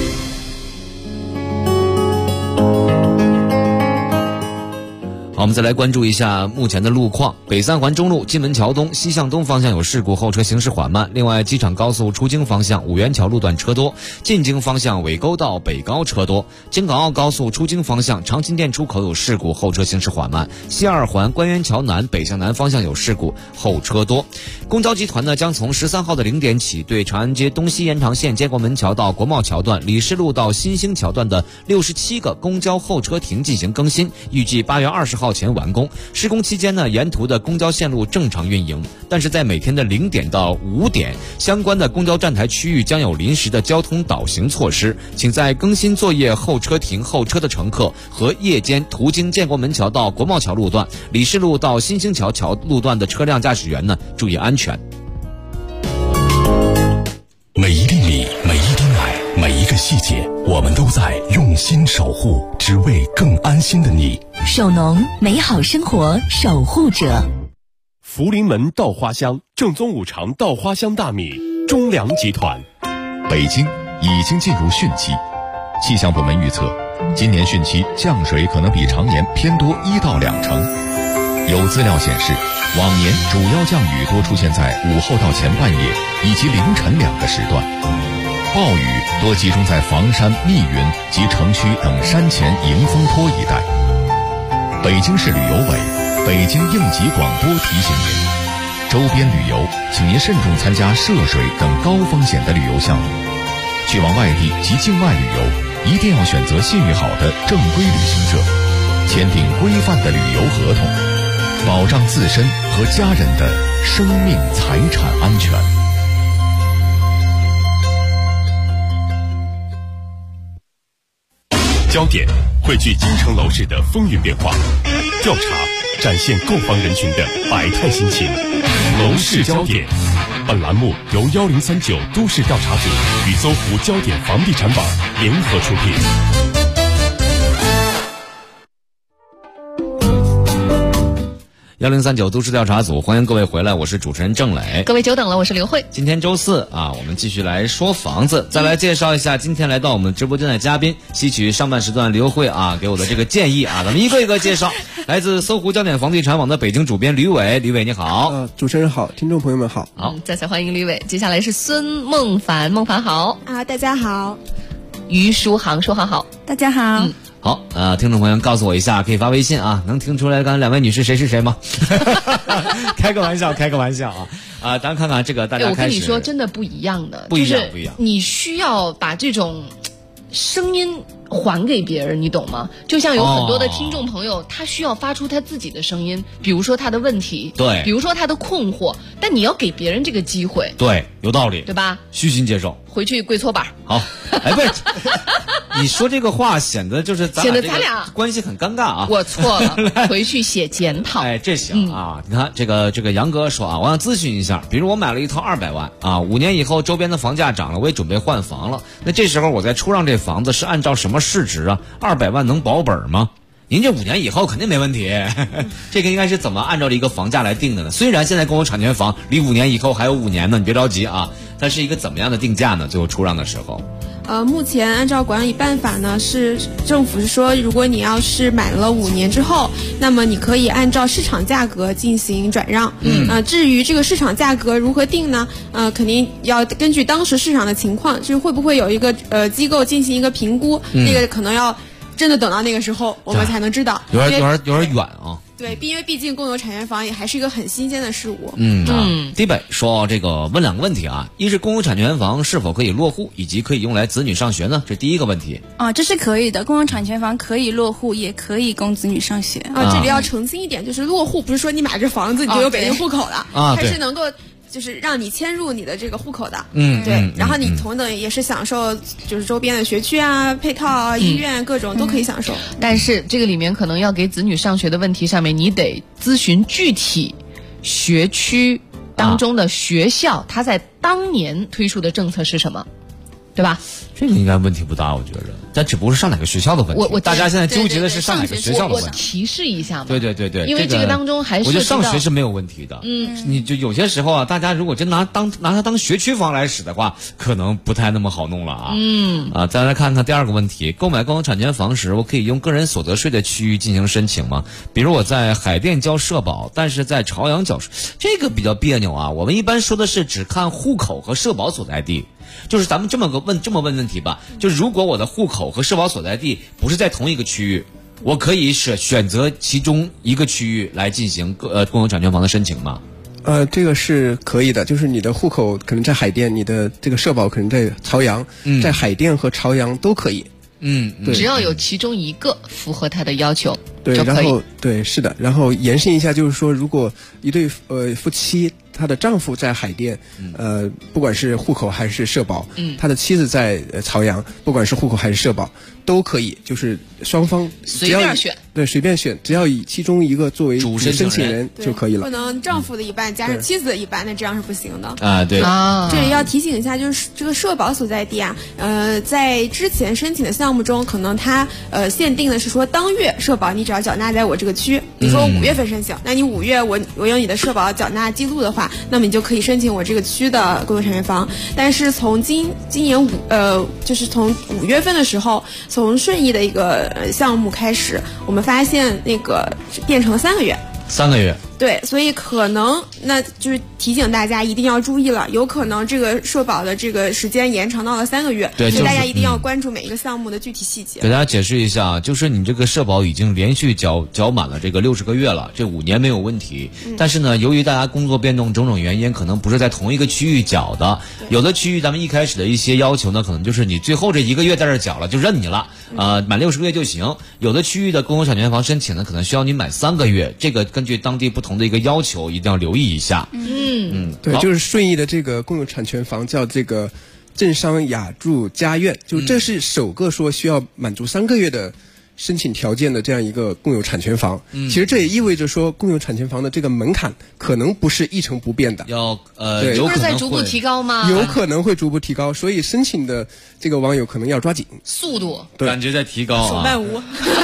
好，我们再来关注一下目前的路况。北三环中路金门桥东西向东方向有事故，后车行驶缓慢。另外，机场高速出京方向五元桥路段车多，进京方向尾沟到北高车多。京港澳高速出京方向长辛店出口有事故，后车行驶缓慢。西二环关园桥南北向南方向有事故，后车多。公交集团呢将从13号的0点起，对长安街东西延长线建国门桥到国贸桥段、李氏路到新兴桥段的67个公交候车亭进行更新，预计8月20号前完工。施工期间呢，沿途的公交线路正常运营，但是在每天的0点到5点，相关的公交站台区域将有临时的交通导行措施，请在更新作业候车亭候车的乘客和夜间途经建国门桥到国贸桥路段、李氏路到新兴桥路段的车辆驾驶员呢，注意安全。
每一粒米，每一滴奶，每一个细节，我们都在用心守护，只为更安心的你。
手农，美好生活守护者。
福临门稻花香，正宗五常稻花香大米，中粮集团。
北京已经进入汛期，气象部门预测，今年汛期降水可能比常年偏多1到2成。有资料显示，往年主要降雨多出现在午后到前半夜以及凌晨2个时段，暴雨多集中在房山、密云及城区等山前迎风坡一带。北京市旅游委、北京应急广播提醒您，周边旅游请您慎重参加涉水等高风险的旅游项目，去往外地及境外旅游一定要选择信誉好的正规旅行社，签订规范的旅游合同，保障自身和家人的生命财产安全。
焦点汇聚京城楼市的风云变化，调查展现购房人群的百态心情。楼市焦点，本栏目由1039都市调查组与搜狐焦点房地产网联合出品。
1039都市调查组，欢迎各位回来，我是主持人郑磊。
各位久等了，我是刘慧。
今天周四啊，我们继续来说房子，再来介绍一下今天来到我们直播间的嘉宾，吸取上半时段刘慧啊给我的这个建议啊，咱们一个一个介绍。来自搜狐焦点房地产网的北京主编吕伟，吕伟你好。
主持人好，听众朋友们好。
好，
再次欢迎吕伟。接下来是孙孟凡，孟凡好
啊，大家好。
于书航，书航好，
大家好。
好，听众朋友告诉我一下，可以发微信啊，能听出来刚才两位女士谁是谁吗？开个玩笑啊。 咱看看这个大家开始。
我跟你说，真的不一样的，
不一样，
就是你需要把这种声音还给别人，你懂吗？就像有很多的听众朋友，他需要发出他自己的声音，比如说他的问题，
对，
比如说他的困惑，但你要给别人这个机会，
对，有道理，
对吧？
虚心接受，
回去跪搓板。
好，不是，你说这个话显得就是咱俩关系很尴尬啊。
我错了，回去写检讨。
这行啊，你看这个杨哥说啊，我想咨询一下，比如我买了一套200万啊，5年以后周边的房价涨了，我也准备换房了，那这时候我再出让这房子是按照什么市值啊？200万能保本吗？您这5年以后肯定没问题，这个应该是怎么按照一个房价来定的呢？虽然现在公有产权房离5年以后还有5年呢，你别着急啊，它是一个怎么样的定价呢？最后出让的时候，
目前按照管理办法呢，是政府是说，如果你要是买了5年之后，那么你可以按照市场价格进行转让。至于这个市场价格如何定呢？肯定要根据当时市场的情况，就是会不会有一个机构进行一个评估，那个可能要真的等到那个时候我们才能知道，
有点远啊。
对，因为毕竟共有产权房也还是一个很新鲜的事物。
迪北说这个问2个问题啊，一是共有产权房是否可以落户，以及可以用来子女上学呢？这第一个问题。
这是可以的，共有产权房可以落户，也可以供子女上学。
这里要澄清一点，就是落户不是说你买这房子你就有北京户口了，它是能够就是让你迁入你的这个户口的，对，然后你同等也是享受就是周边的学区啊、配套啊、医院各种都可以享受。
但是这个里面可能要给子女上学的问题上面，你得咨询具体学区当中的学校，它在当年推出的政策是什么，对吧？
这个应该问题不大，我觉着，但只不过是上哪个学校的问题。大家现在纠结的是上哪个学校的问题。
我提示一下嘛。
对，
因为这个当中还是
我觉得上学是没有问题的。你就有些时候啊，大家如果真拿它当学区房来使的话，可能不太那么好弄了啊。再来看看第2个问题，购买共有产权房时，我可以用个人所得税的区域进行申请吗？比如我在海淀交社保，但是在朝阳缴税，这个比较别扭啊。我们一般说的是只看户口和社保所在地。就是咱们这么问问题吧，就是如果我的户口和社保所在地不是在同一个区域，我可以选择其中一个区域来进行共有产权房的申请吗？
这个是可以的，就是你的户口可能在海淀，你的这个社保可能在朝阳，在海淀和朝阳都可以。
对，只要有其中一个符合他的要求，
对，然后对，是的，然后延伸一下，就是说，如果一对夫妻，她的丈夫在海淀，不管是户口还是社保，他的妻子在朝阳，不管是户口还是社保，都可以，就是双方
随便选，
对，随便选，只要以其中一个作为主申请人就可以了。
不能丈夫的一半加上妻子的一半，那这样是不行的
啊。对啊，
这里要提醒一下，就是这个社保所在地啊，在之前申请的项目中，可能它限定的是说当月社保你只要缴纳在我这个区，比如说我5月份申请，那你5月我有你的社保缴纳记录的话，那么你就可以申请我这个区的共有产权房。但是从今年就是从5月份的时候，从顺义的一个项目开始，我们发现那个变成了3个月。
3个月。
对，所以可能那就是提醒大家一定要注意了，有可能这个社保的这个时间延长到了3个月，
对，
所以大家一定要关注每一个项目的具体细节。
给大家解释一下，就是你这个社保已经连续缴满了这个60个月了，这5年没有问题。但是呢，由于大家工作变动种种原因，可能不是在同一个区域缴的，有的区域咱们一开始的一些要求呢，可能就是你最后这1个月在这缴了就认你了，满60个月就行。有的区域的共有产权房申请呢，可能需要你满3个月，这个根据当地不同的一个要求，一定要留意一下。
对，就是顺义的这个共有产权房叫这个镇商雅筑家苑，就这是首个说需要满足3个月的申请条件的这样一个共有产权房。其实这也意味着说，共有产权房的这个门槛可能不是一成不变的，
有
可能在逐步提高吗？
有可能会逐步提高，所以申请的这个网友可能要抓紧
速度，
感觉在提高啊。
手慢无，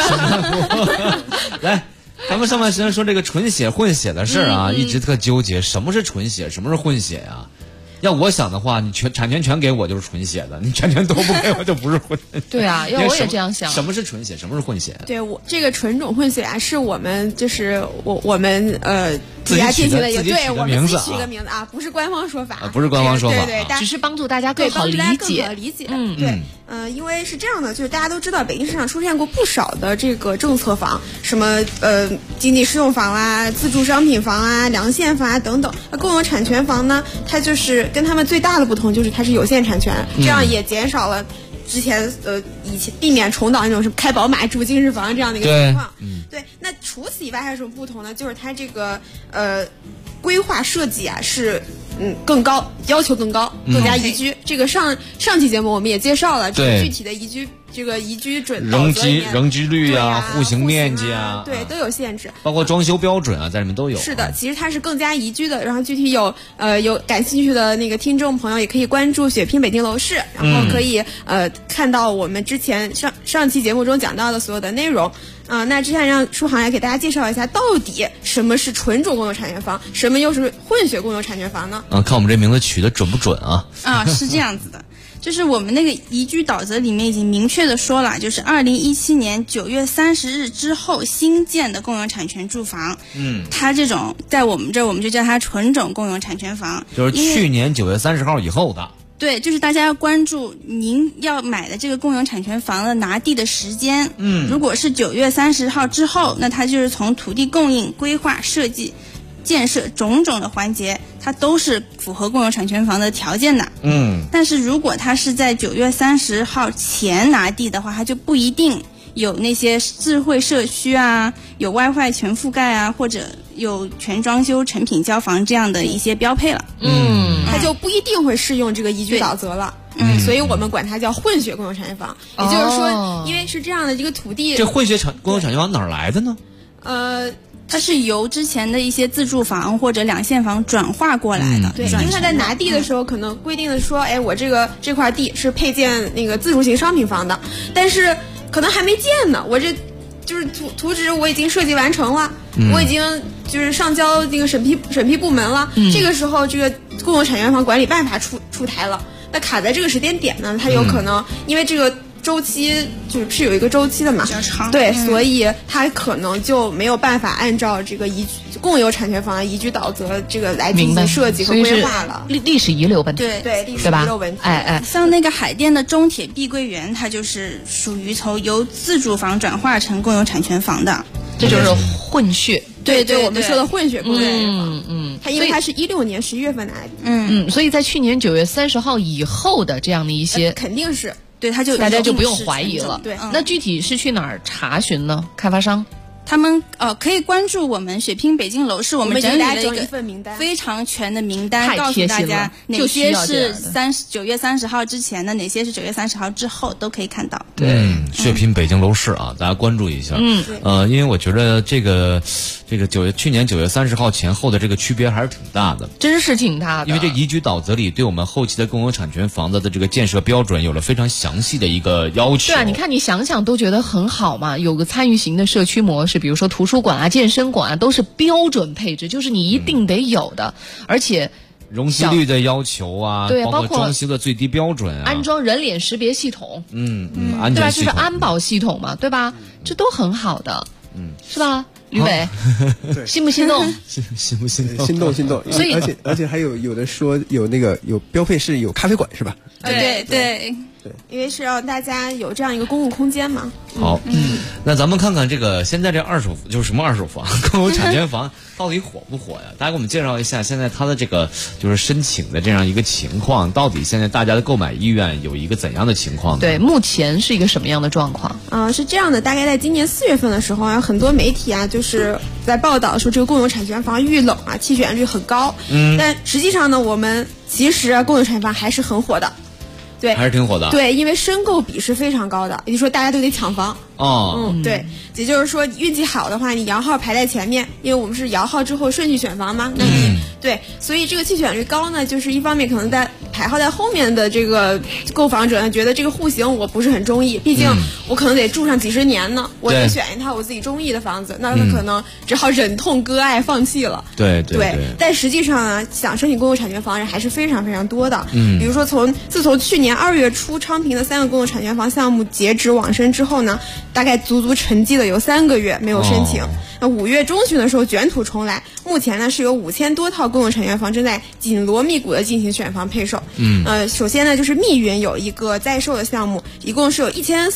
来。咱们上半时间说这个纯血混血的事儿啊，一直特纠结，什么是纯血，什么是混血呀？要我想的话，你产权全给我就是纯血的，你产权都不给我就不是混血。
对啊，要我也这样想。
什么是纯血，什么是混血？
对，我这个纯种混血啊，是我们就是我们自家进行的，对，我们自己取一个名字啊，不是官方说法，
不是官方说法，
对，
只是帮助大家更好理解。
对， 因为是这样的，就是大家都知道，北京市场出现过不少的这个政策房，什么经济适用房啊、自住商品房啊、良县房啊等等。那共有产权房呢，它就是跟他们最大的不同就是它是有限产权，这样也减少了之前以前避免重蹈那种是开宝马住经适房这样的一个情况。对，那除此以外还有什么不同呢？就是它这个规划设计啊是更高，要求更高，更加宜居。这个上期节目我们也介绍了，这个具体的宜居这个宜居准
容积率啊、户型面积啊，
对都有限制，
包括装修标准啊，在里面都有。
是的，其实它是更加宜居的。然后具体有感兴趣的那个听众朋友也可以关注血拼北京楼市，然后可以看到我们之前上期节目中讲到的所有的内容。那之前让舒航来给大家介绍一下，到底什么是纯种共有产权房，什么又是混血共有产权房呢？
看我们这名字取得准不准啊？
是这样子的，就是我们那个宜居导则里面已经明确的说了，就是2017年9月30日之后新建的共有产权住房，它这种在我们这我们就叫它纯种共有产权房，
就是去年9月30号以后的。
对，就是大家要关注您要买的这个共有产权房的拿地的时间。如果是9月30号之后，那它就是从土地供应、规划、设计、建设种种的环节，它都是符合共有产权房的条件的。但是如果它是在9月30号前拿地的话，它就不一定有那些智慧社区啊，有 WiFi 全覆盖啊，或者有全装修成品交房这样的一些标配了。
它就不一定会适用这个宜居导则了。所以我们管它叫混血共有产权房。也就是说，因为是这样的一个土地，
这混血共有产权房哪儿来的呢？
它是由之前的一些自住房或者两县房转化过来的。
对，因为它在拿地的时候可能规定的说，我这块地是配建那个自住型商品房的，但是可能还没建呢，我这就是图纸我已经设计完成了，我已经就是上交那个审批部门了。这个时候这个共有产权房管理办法出台了，那卡在这个时间点呢，它有可能因为这个周期就是有一个周期的嘛，
比较长。
对，所以它可能就没有办法按照这个共有产权房的宜居导则这个来进行设计和规划了。
历史遗留问题。
对，历史遗留问题。
像那个海淀的中铁碧桂园，它就是属于从由自住房转化成共有产权房的，
这就是混血。
对，我们说的混血共有产权房。它因为它是16年11月份拿地。
所以在去年9月30号以后的这样的一些，
肯定是。
对，
大家就不用怀疑了。
对，
那具体是去哪儿查询呢？开发商？
他们可以关注我们血拼北京楼市，我们整理了
一份名单，
非常全的名单，告诉大家哪些是9月30号之前的，哪些是9月30号之后，都可以看到。
对，血拼北京楼市啊，大家关注一下。因为我觉得这个去年9月30号前后的这个区别还是挺大的，
真是挺大的。
因为这宜居导则里对我们后期的共有产权房子的这个建设标准有了非常详细的一个要求。
对啊，你看你想想都觉得很好嘛，有个参与型的社区模式。比如说图书馆啊、健身馆啊，都是标准配置，就是你一定得有的，而且
容积率的要求啊，
对，
包括装修的最低标准啊，
安装人脸识别系统，
安全系统，
对吧？就是安保系统嘛，对吧？这都很好的，是吧？吕伟，心不心动？
心不心动？
心动。
所以
而且还有的说有标配是有咖啡馆是吧？
对，
因为是让大家有这样一个公共空间嘛。
好，那咱们看看这个现在这二手就是什么二手房，共有产权房到底火不火呀？大家给我们介绍一下现在它的这个就是申请的这样一个情况，到底现在大家的购买意愿有一个怎样的情况呢？
对，目前是一个什么样的状况？
是这样的，大概在今年4月份的时候啊，很多媒体啊就是在报道说这个共有产权房遇冷啊，弃选率很高。但实际上呢，我们其实共有产权房还是很火的。对，
还是挺火的。
对，因为申购比是非常高的，也就是说大家都得抢房。对，也就是说运气好的话，你摇号排在前面，因为我们是摇号之后顺序选房嘛。那你对，所以这个弃选率高呢，就是一方面可能在排号在后面的这个购房者呢，觉得这个户型我不是很中意，毕竟我可能得住上几十年呢，我得选一套我自己中意的房子，那他可能只好忍痛割爱放弃了。
对，
但实际上呢，想申请共有产权房人还是非常非常多的。比如说自从去年2月初昌平的3个共有产权房项目截止网申之后呢，大概足沉寂了有3个月没有申请。 那5月中旬的时候卷土重来，目前呢是有5000多套公有产权房正在紧锣密鼓的进行选房配售。首先呢就是密云有一个在售的项目，一共是有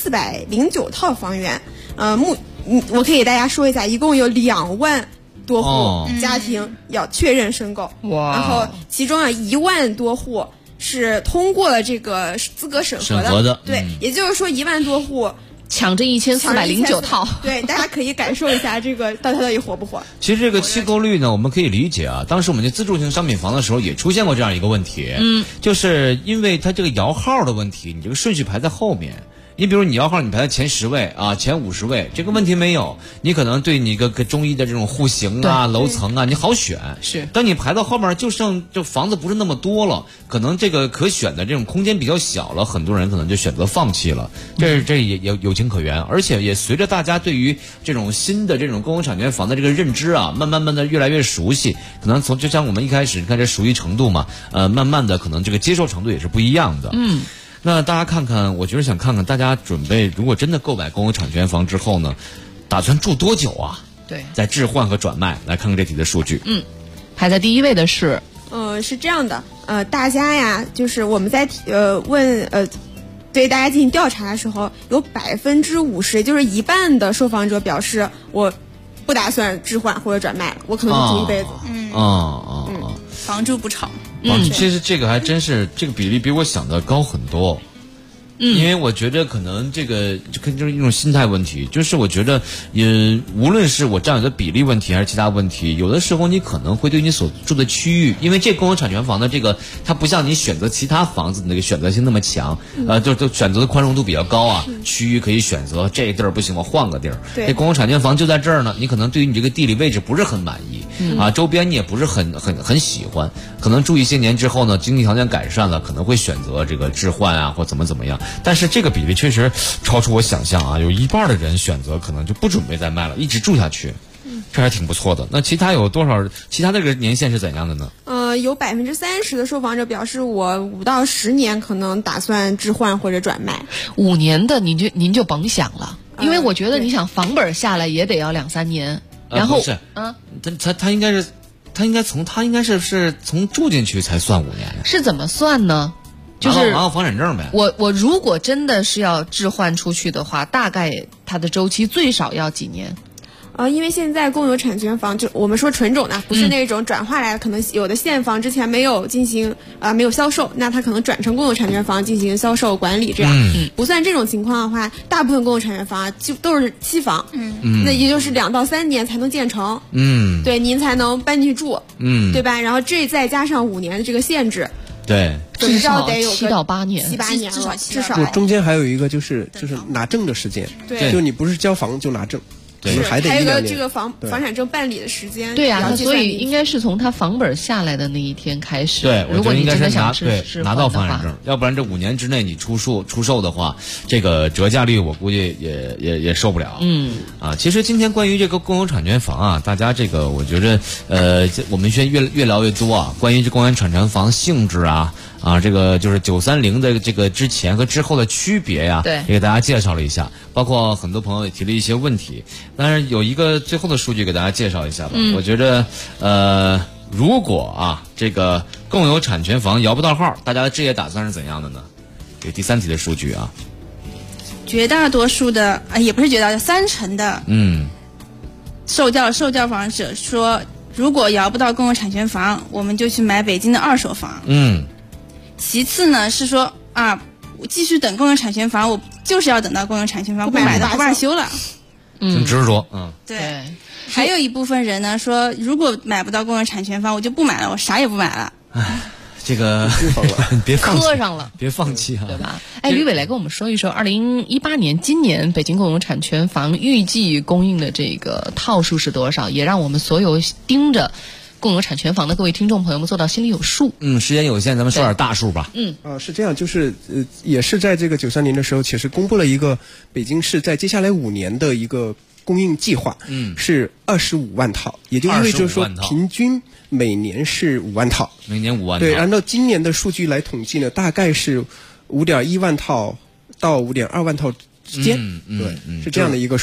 1409套房源。我可以给大家说一下，一共有2万多户家庭要确认申购，然后其中1万多户是通过了这个资格审核的，对，也就是说1万多户
抢这1409套，
对，大家可以感受一下这个到底火不火。
其实这个契购率呢，我们可以理解啊，当时我们的自住型商品房的时候也出现过这样一个问题，就是因为它这个摇号的问题，你这个顺序排在后面。你比如你摇号，你排在前10位啊，前50位，这个问题没有。你可能对你个中医的这种户型啊、楼层啊，你好选。
是。
当你排到后面，就房子不是那么多了，可能这个可选的这种空间比较小了，很多人可能就选择放弃了。这也有情可原，而且也随着大家对于这种新的这种公有产权房的这个认知啊，慢慢的越来越熟悉。可能就像我们一开始你看这熟悉程度嘛，慢慢的可能这个接受程度也是不一样的。那大家看看，我觉得想看看大家准备，如果真的购买公有产权房之后呢，打算住多久啊？
对，在
置换和转卖，来看看这题的数据。
排在第1位的是，
是这样的，大家呀，就是我们在对大家进行调查的时候，有50%，也就是1半的受访者表示我不打算置换或者转卖，我可能就住一辈子。
房住不炒。
其实这个还真是这个比例比我想的高很多。因为我觉得可能这个就是一种心态问题，就是我觉得无论是我占有的比例问题还是其他问题，有的时候你可能会对你所住的区域，因为这公有产权房的这个它不像你选择其他房子的那个选择性那么强，就选择的宽容度比较高啊，区域可以选择，这地儿不行我换个地儿。这公有产权房就在这儿呢，你可能对于你这个地理位置不是很满意，周边你也不是很喜欢，可能住一些年之后呢，经济条件改善了，可能会选择这个置换啊或怎么样。但是这个比例确实超出我想象啊，有1半的人选择可能就不准备再卖了，一直住下去，这还挺不错的。那其他有多少？其他这个年限是怎样的呢？
有30%的受访者表示我5到10年可能打算置换或者转卖。
5年的您就甭想了，因为我觉得你想房本下来也得要2-3年，然后
他应该是从住进去才算5年，
是怎么算呢？就是
拿到房产证呗。
我如果真的是要置换出去的话，大概它的周期最少要几年？
因为现在公有产权房就我们说纯种的，不是那种转化来的，可能有的现房之前没有进行没有销售，那它可能转成公有产权房进行销售管理，这样不算这种情况的话，大部分公有产权房就都是期房，那也就是2到3年才能建成，对，您才能搬进去住，对吧？然后这再加上5年的这个限制。
对，
至少得有
7到8年
，7、8年了，至少。
中间还有一个就是拿证的时间，
对，
就你不是交房就拿证，
对，
还得
还有个这个房产证办理的时间。
对啊，所以应该是从他房本下来的那一天开始。
对，
如果你真的想
拿到房产证，要不然这5年之内你出售的话，这个折价率我估计也受不了。其实今天关于这个公有产权房啊，大家这个我觉得我们现在越聊越多啊，关于这公有产权房性质啊，这个就是930的这个之前和之后的区别呀，
对，
也给大家介绍了一下，包括很多朋友也提了一些问题。当然有一个最后的数据给大家介绍一下吧。我觉得如果这个共有产权房摇不到号，大家的置业打算是怎样的呢？这第3题的数据啊，
绝大多数的也不是绝大多数，30%的受教访者说，如果摇不到共有产权房，我们就去买北京的2手房。其次呢是说我继续等共有产权房，我就是要等到共有产权房，不买的不罢休了。
挺执着。
对。还有一部分人呢说，如果买不到共有产权房，我就不买了，我啥也不买了。
这个别放弃，
磕上了，
别放弃啊，
对吧？吕伟来跟我们说一说，2018年今年北京共有产权房预计供应的这个套数是多少，也让我们所有盯着共有产权房的各位听众朋友们做到心里有数。
时间有限，咱们说点大数吧。
是这样，就是也是在这个93年的时候，其实公布了一个北京市在接下来5年的一个供应计划，是25万套，也就意味着说平均每年是5万套，
每年5万套。
对，按照今年的数据来统计呢，大概是5.1万套到5.2万套之间，对，是这样的一个数。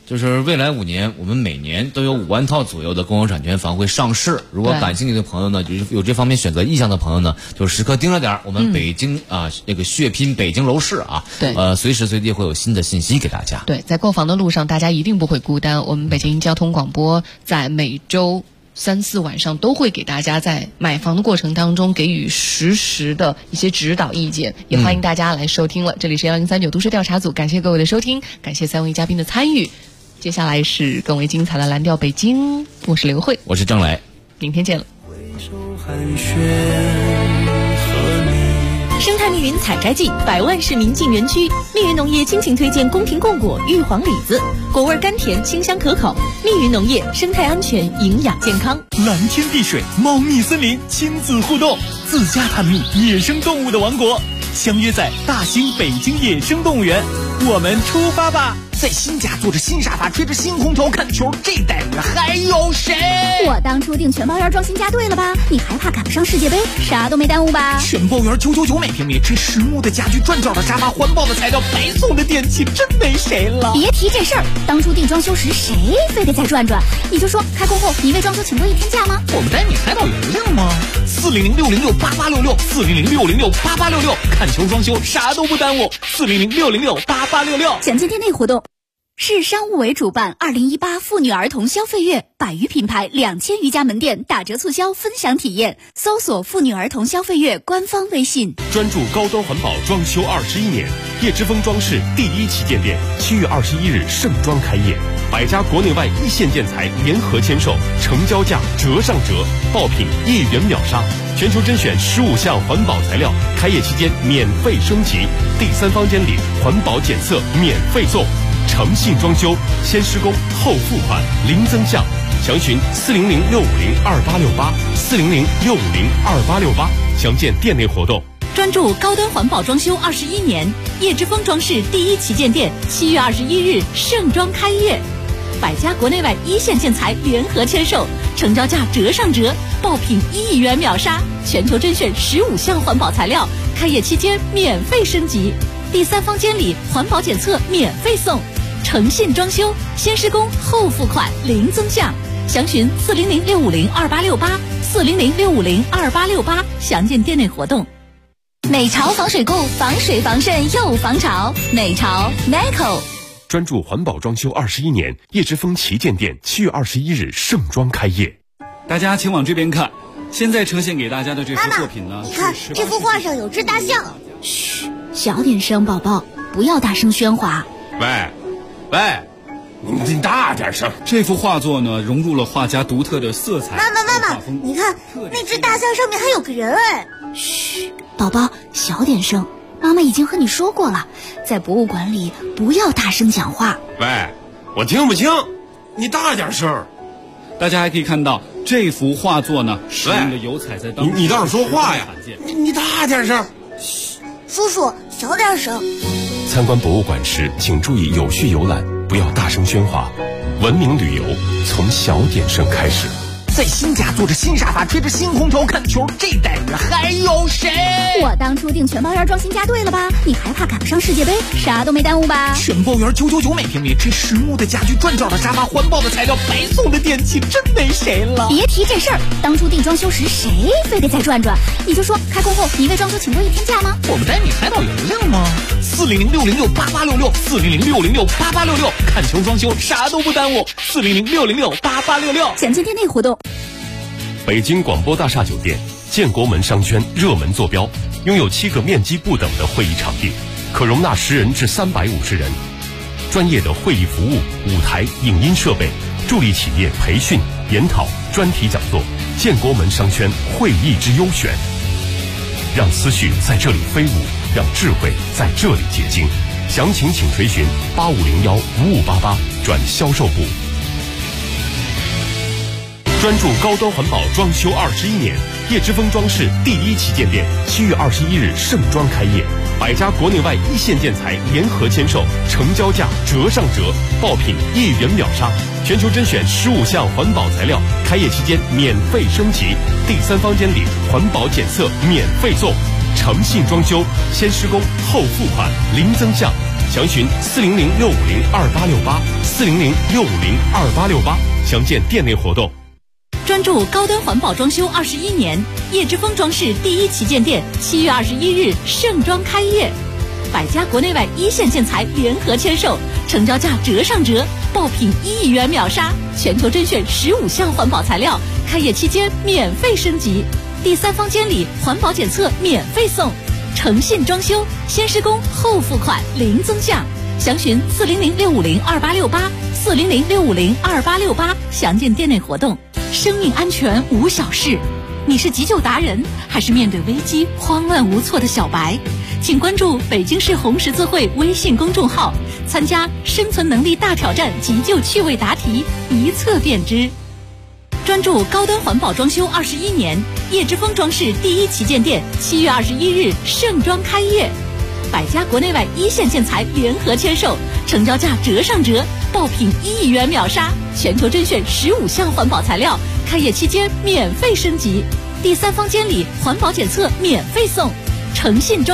就是未来5年，我们每年都有5万套左右的共有产权房会上市。如果感兴趣的朋友呢，就是有这方面选择意向的朋友呢，就时刻盯着点我们北京那个血拼北京楼市啊，
对，
随时随地会有新的信息给大家。
对，在购房的路上，大家一定不会孤单。我们北京交通广播在每周3、4晚上都会给大家在买房的过程当中给予实时的一些指导意见，也欢迎大家来收听了。这里是1039都市调查组，感谢各位的收听，感谢3位嘉宾的参与。接下来是更为精彩的蓝调北京，我是刘慧，
我是郑磊，
明天见了。
生态密云采摘季，100万市民进园区。密云农业倾情推荐宫廷贡果、玉皇李子，果味甘甜，清香可口。密云农业，生态安全，营养健康。
蓝天碧水，猫蜜森林，亲子互动，自家探秘野生动物的王国，相约在大兴北京野生动物园，我们出发吧！在新家坐着新沙发，吹着新空调看球，这待遇还有谁？
我当初订全包园装新家对了吧？你还怕赶不上世界杯？啥都没耽误吧？
全包园999每平米，这实木的家具，转角的沙发，环保的材料，白送的电器，真没谁了。
别提这事儿，当初订装修时谁非得再转转？你就说开工后你为装修请多1天假吗？
我们带你海岛游令吗？400-606-8866，400-606-8866，看球装修啥都不耽误，400-606-8866。
详见店内活动。市商务委主办2018妇女儿童消费月，100余品牌2000余家门店打折促销分享体验，搜索妇女儿童消费月官方微信。
专注高端环保装修21年，叶之峰装饰第1旗舰店7月21日盛装开业，100家国内外一线建材联合签售，成交价折上折，爆品1元秒杀，全球甄选15项环保材料，开业期间免费升级，第3房间里环保检测免费送。诚信装修，先施工后付款，零增项，详询400-650-2868，400-650-2868，详见店内活动。
专注高端环保装修21年，叶之峰装饰第1旗舰店7月21日盛装开业，100家国内外一线建材联合签售，成交价折上折，爆品1元秒杀，全球甄选15项环保材料，开业期间免费升级，第3房间里环保检测免费送。诚信装修，先施工后付款，零增项，详询400-650-2868，400-650-2868，详见店内活动。
美潮防水固，防水防渗又防潮，美潮 Meco。
专注环保装修21年，叶之峰旗舰店7月21日盛装开业。
大家请往这边看，现在呈现给大家的这幅作品呢，
你看这幅画上有只大象。嘘，小点声，宝宝，不要大声喧哗。
喂，你大点声！
这幅画作呢，融入了画家独特的色彩。
妈妈，你看那只大象上面还有个人哎！嘘，宝宝，小点声。妈妈已经和你说过了，在博物馆里不要大声讲话。
喂，我听不清，你大点声。
大家还可以看到这幅画作呢，使用的油彩在当
你倒是说话呀！你大点声。
嘘，叔叔，小点声。
参观博物馆时，请注意有序游览，不要大声喧哗。文明旅游从小点声开始。
在新家坐着新沙发，吹着新空调看球，这待遇还有谁？
我当初订全包园装新家对了吧？你还怕赶不上世界杯？啥都没耽误吧？
全包园999每平米，这实木的家具，转角的沙发，环保的材料，白送的电器，真没谁了。
别提这事儿，当初订装修时谁非得再转转？你就说开工后你为装修请多1天假吗？
我们带你海岛游令吗？400-606-8866，400-606-8866，看球装修啥都不耽误，400-606-8866，
详见店内活动。
北京广播大厦酒店建国门商圈热门坐标，拥有7个面积不等的会议场地，可容纳10人至350人，专业的会议服务、舞台、影音设备，助力企业培训、研讨、专题讲座。建国门商圈会议之优选，让思绪在这里飞舞，让智慧在这里结晶。详情请垂询8501-5588转销售部。专注高端环保装修21年，叶之峰装饰第1旗舰店7月21日盛装开业，100家国内外一线建材联合签售，成交价折上折，爆品1元秒杀，全球甄选15项环保材料，开业期间免费升级，第3房间里环保检测免费送，诚信装修，先施工后付款，零增项， 详询400-650-2868，400-650-2868，详见店内活动。
专注高端环保装修21年，叶之峰装饰第一旗舰店7月21日盛装开业，百家国内外一线建材联合签售，成交价折上折，爆品1亿元秒杀，全球甄选15项环保材料，开业期间免费升级，第三方监理环保检测免费送，诚信装修，先施工后付款零增项，详询400-650-2868，400-650-2868，详见店内活动。生命安全无小事，你是急救达人，还是面对危机慌乱无措的小白？请关注北京市红十字会微信公众号，参加生存能力大挑战急救趣味答题，一测便知。专注高端环保装修21年，叶之峰装饰第一旗舰店7月21日盛装开业，百家国内外一线建材联合签售，成交价折上折，爆品1亿元秒杀，全球甄选15项环保材料，开业期间免费升级，第三方监理环保检测免费送，诚信装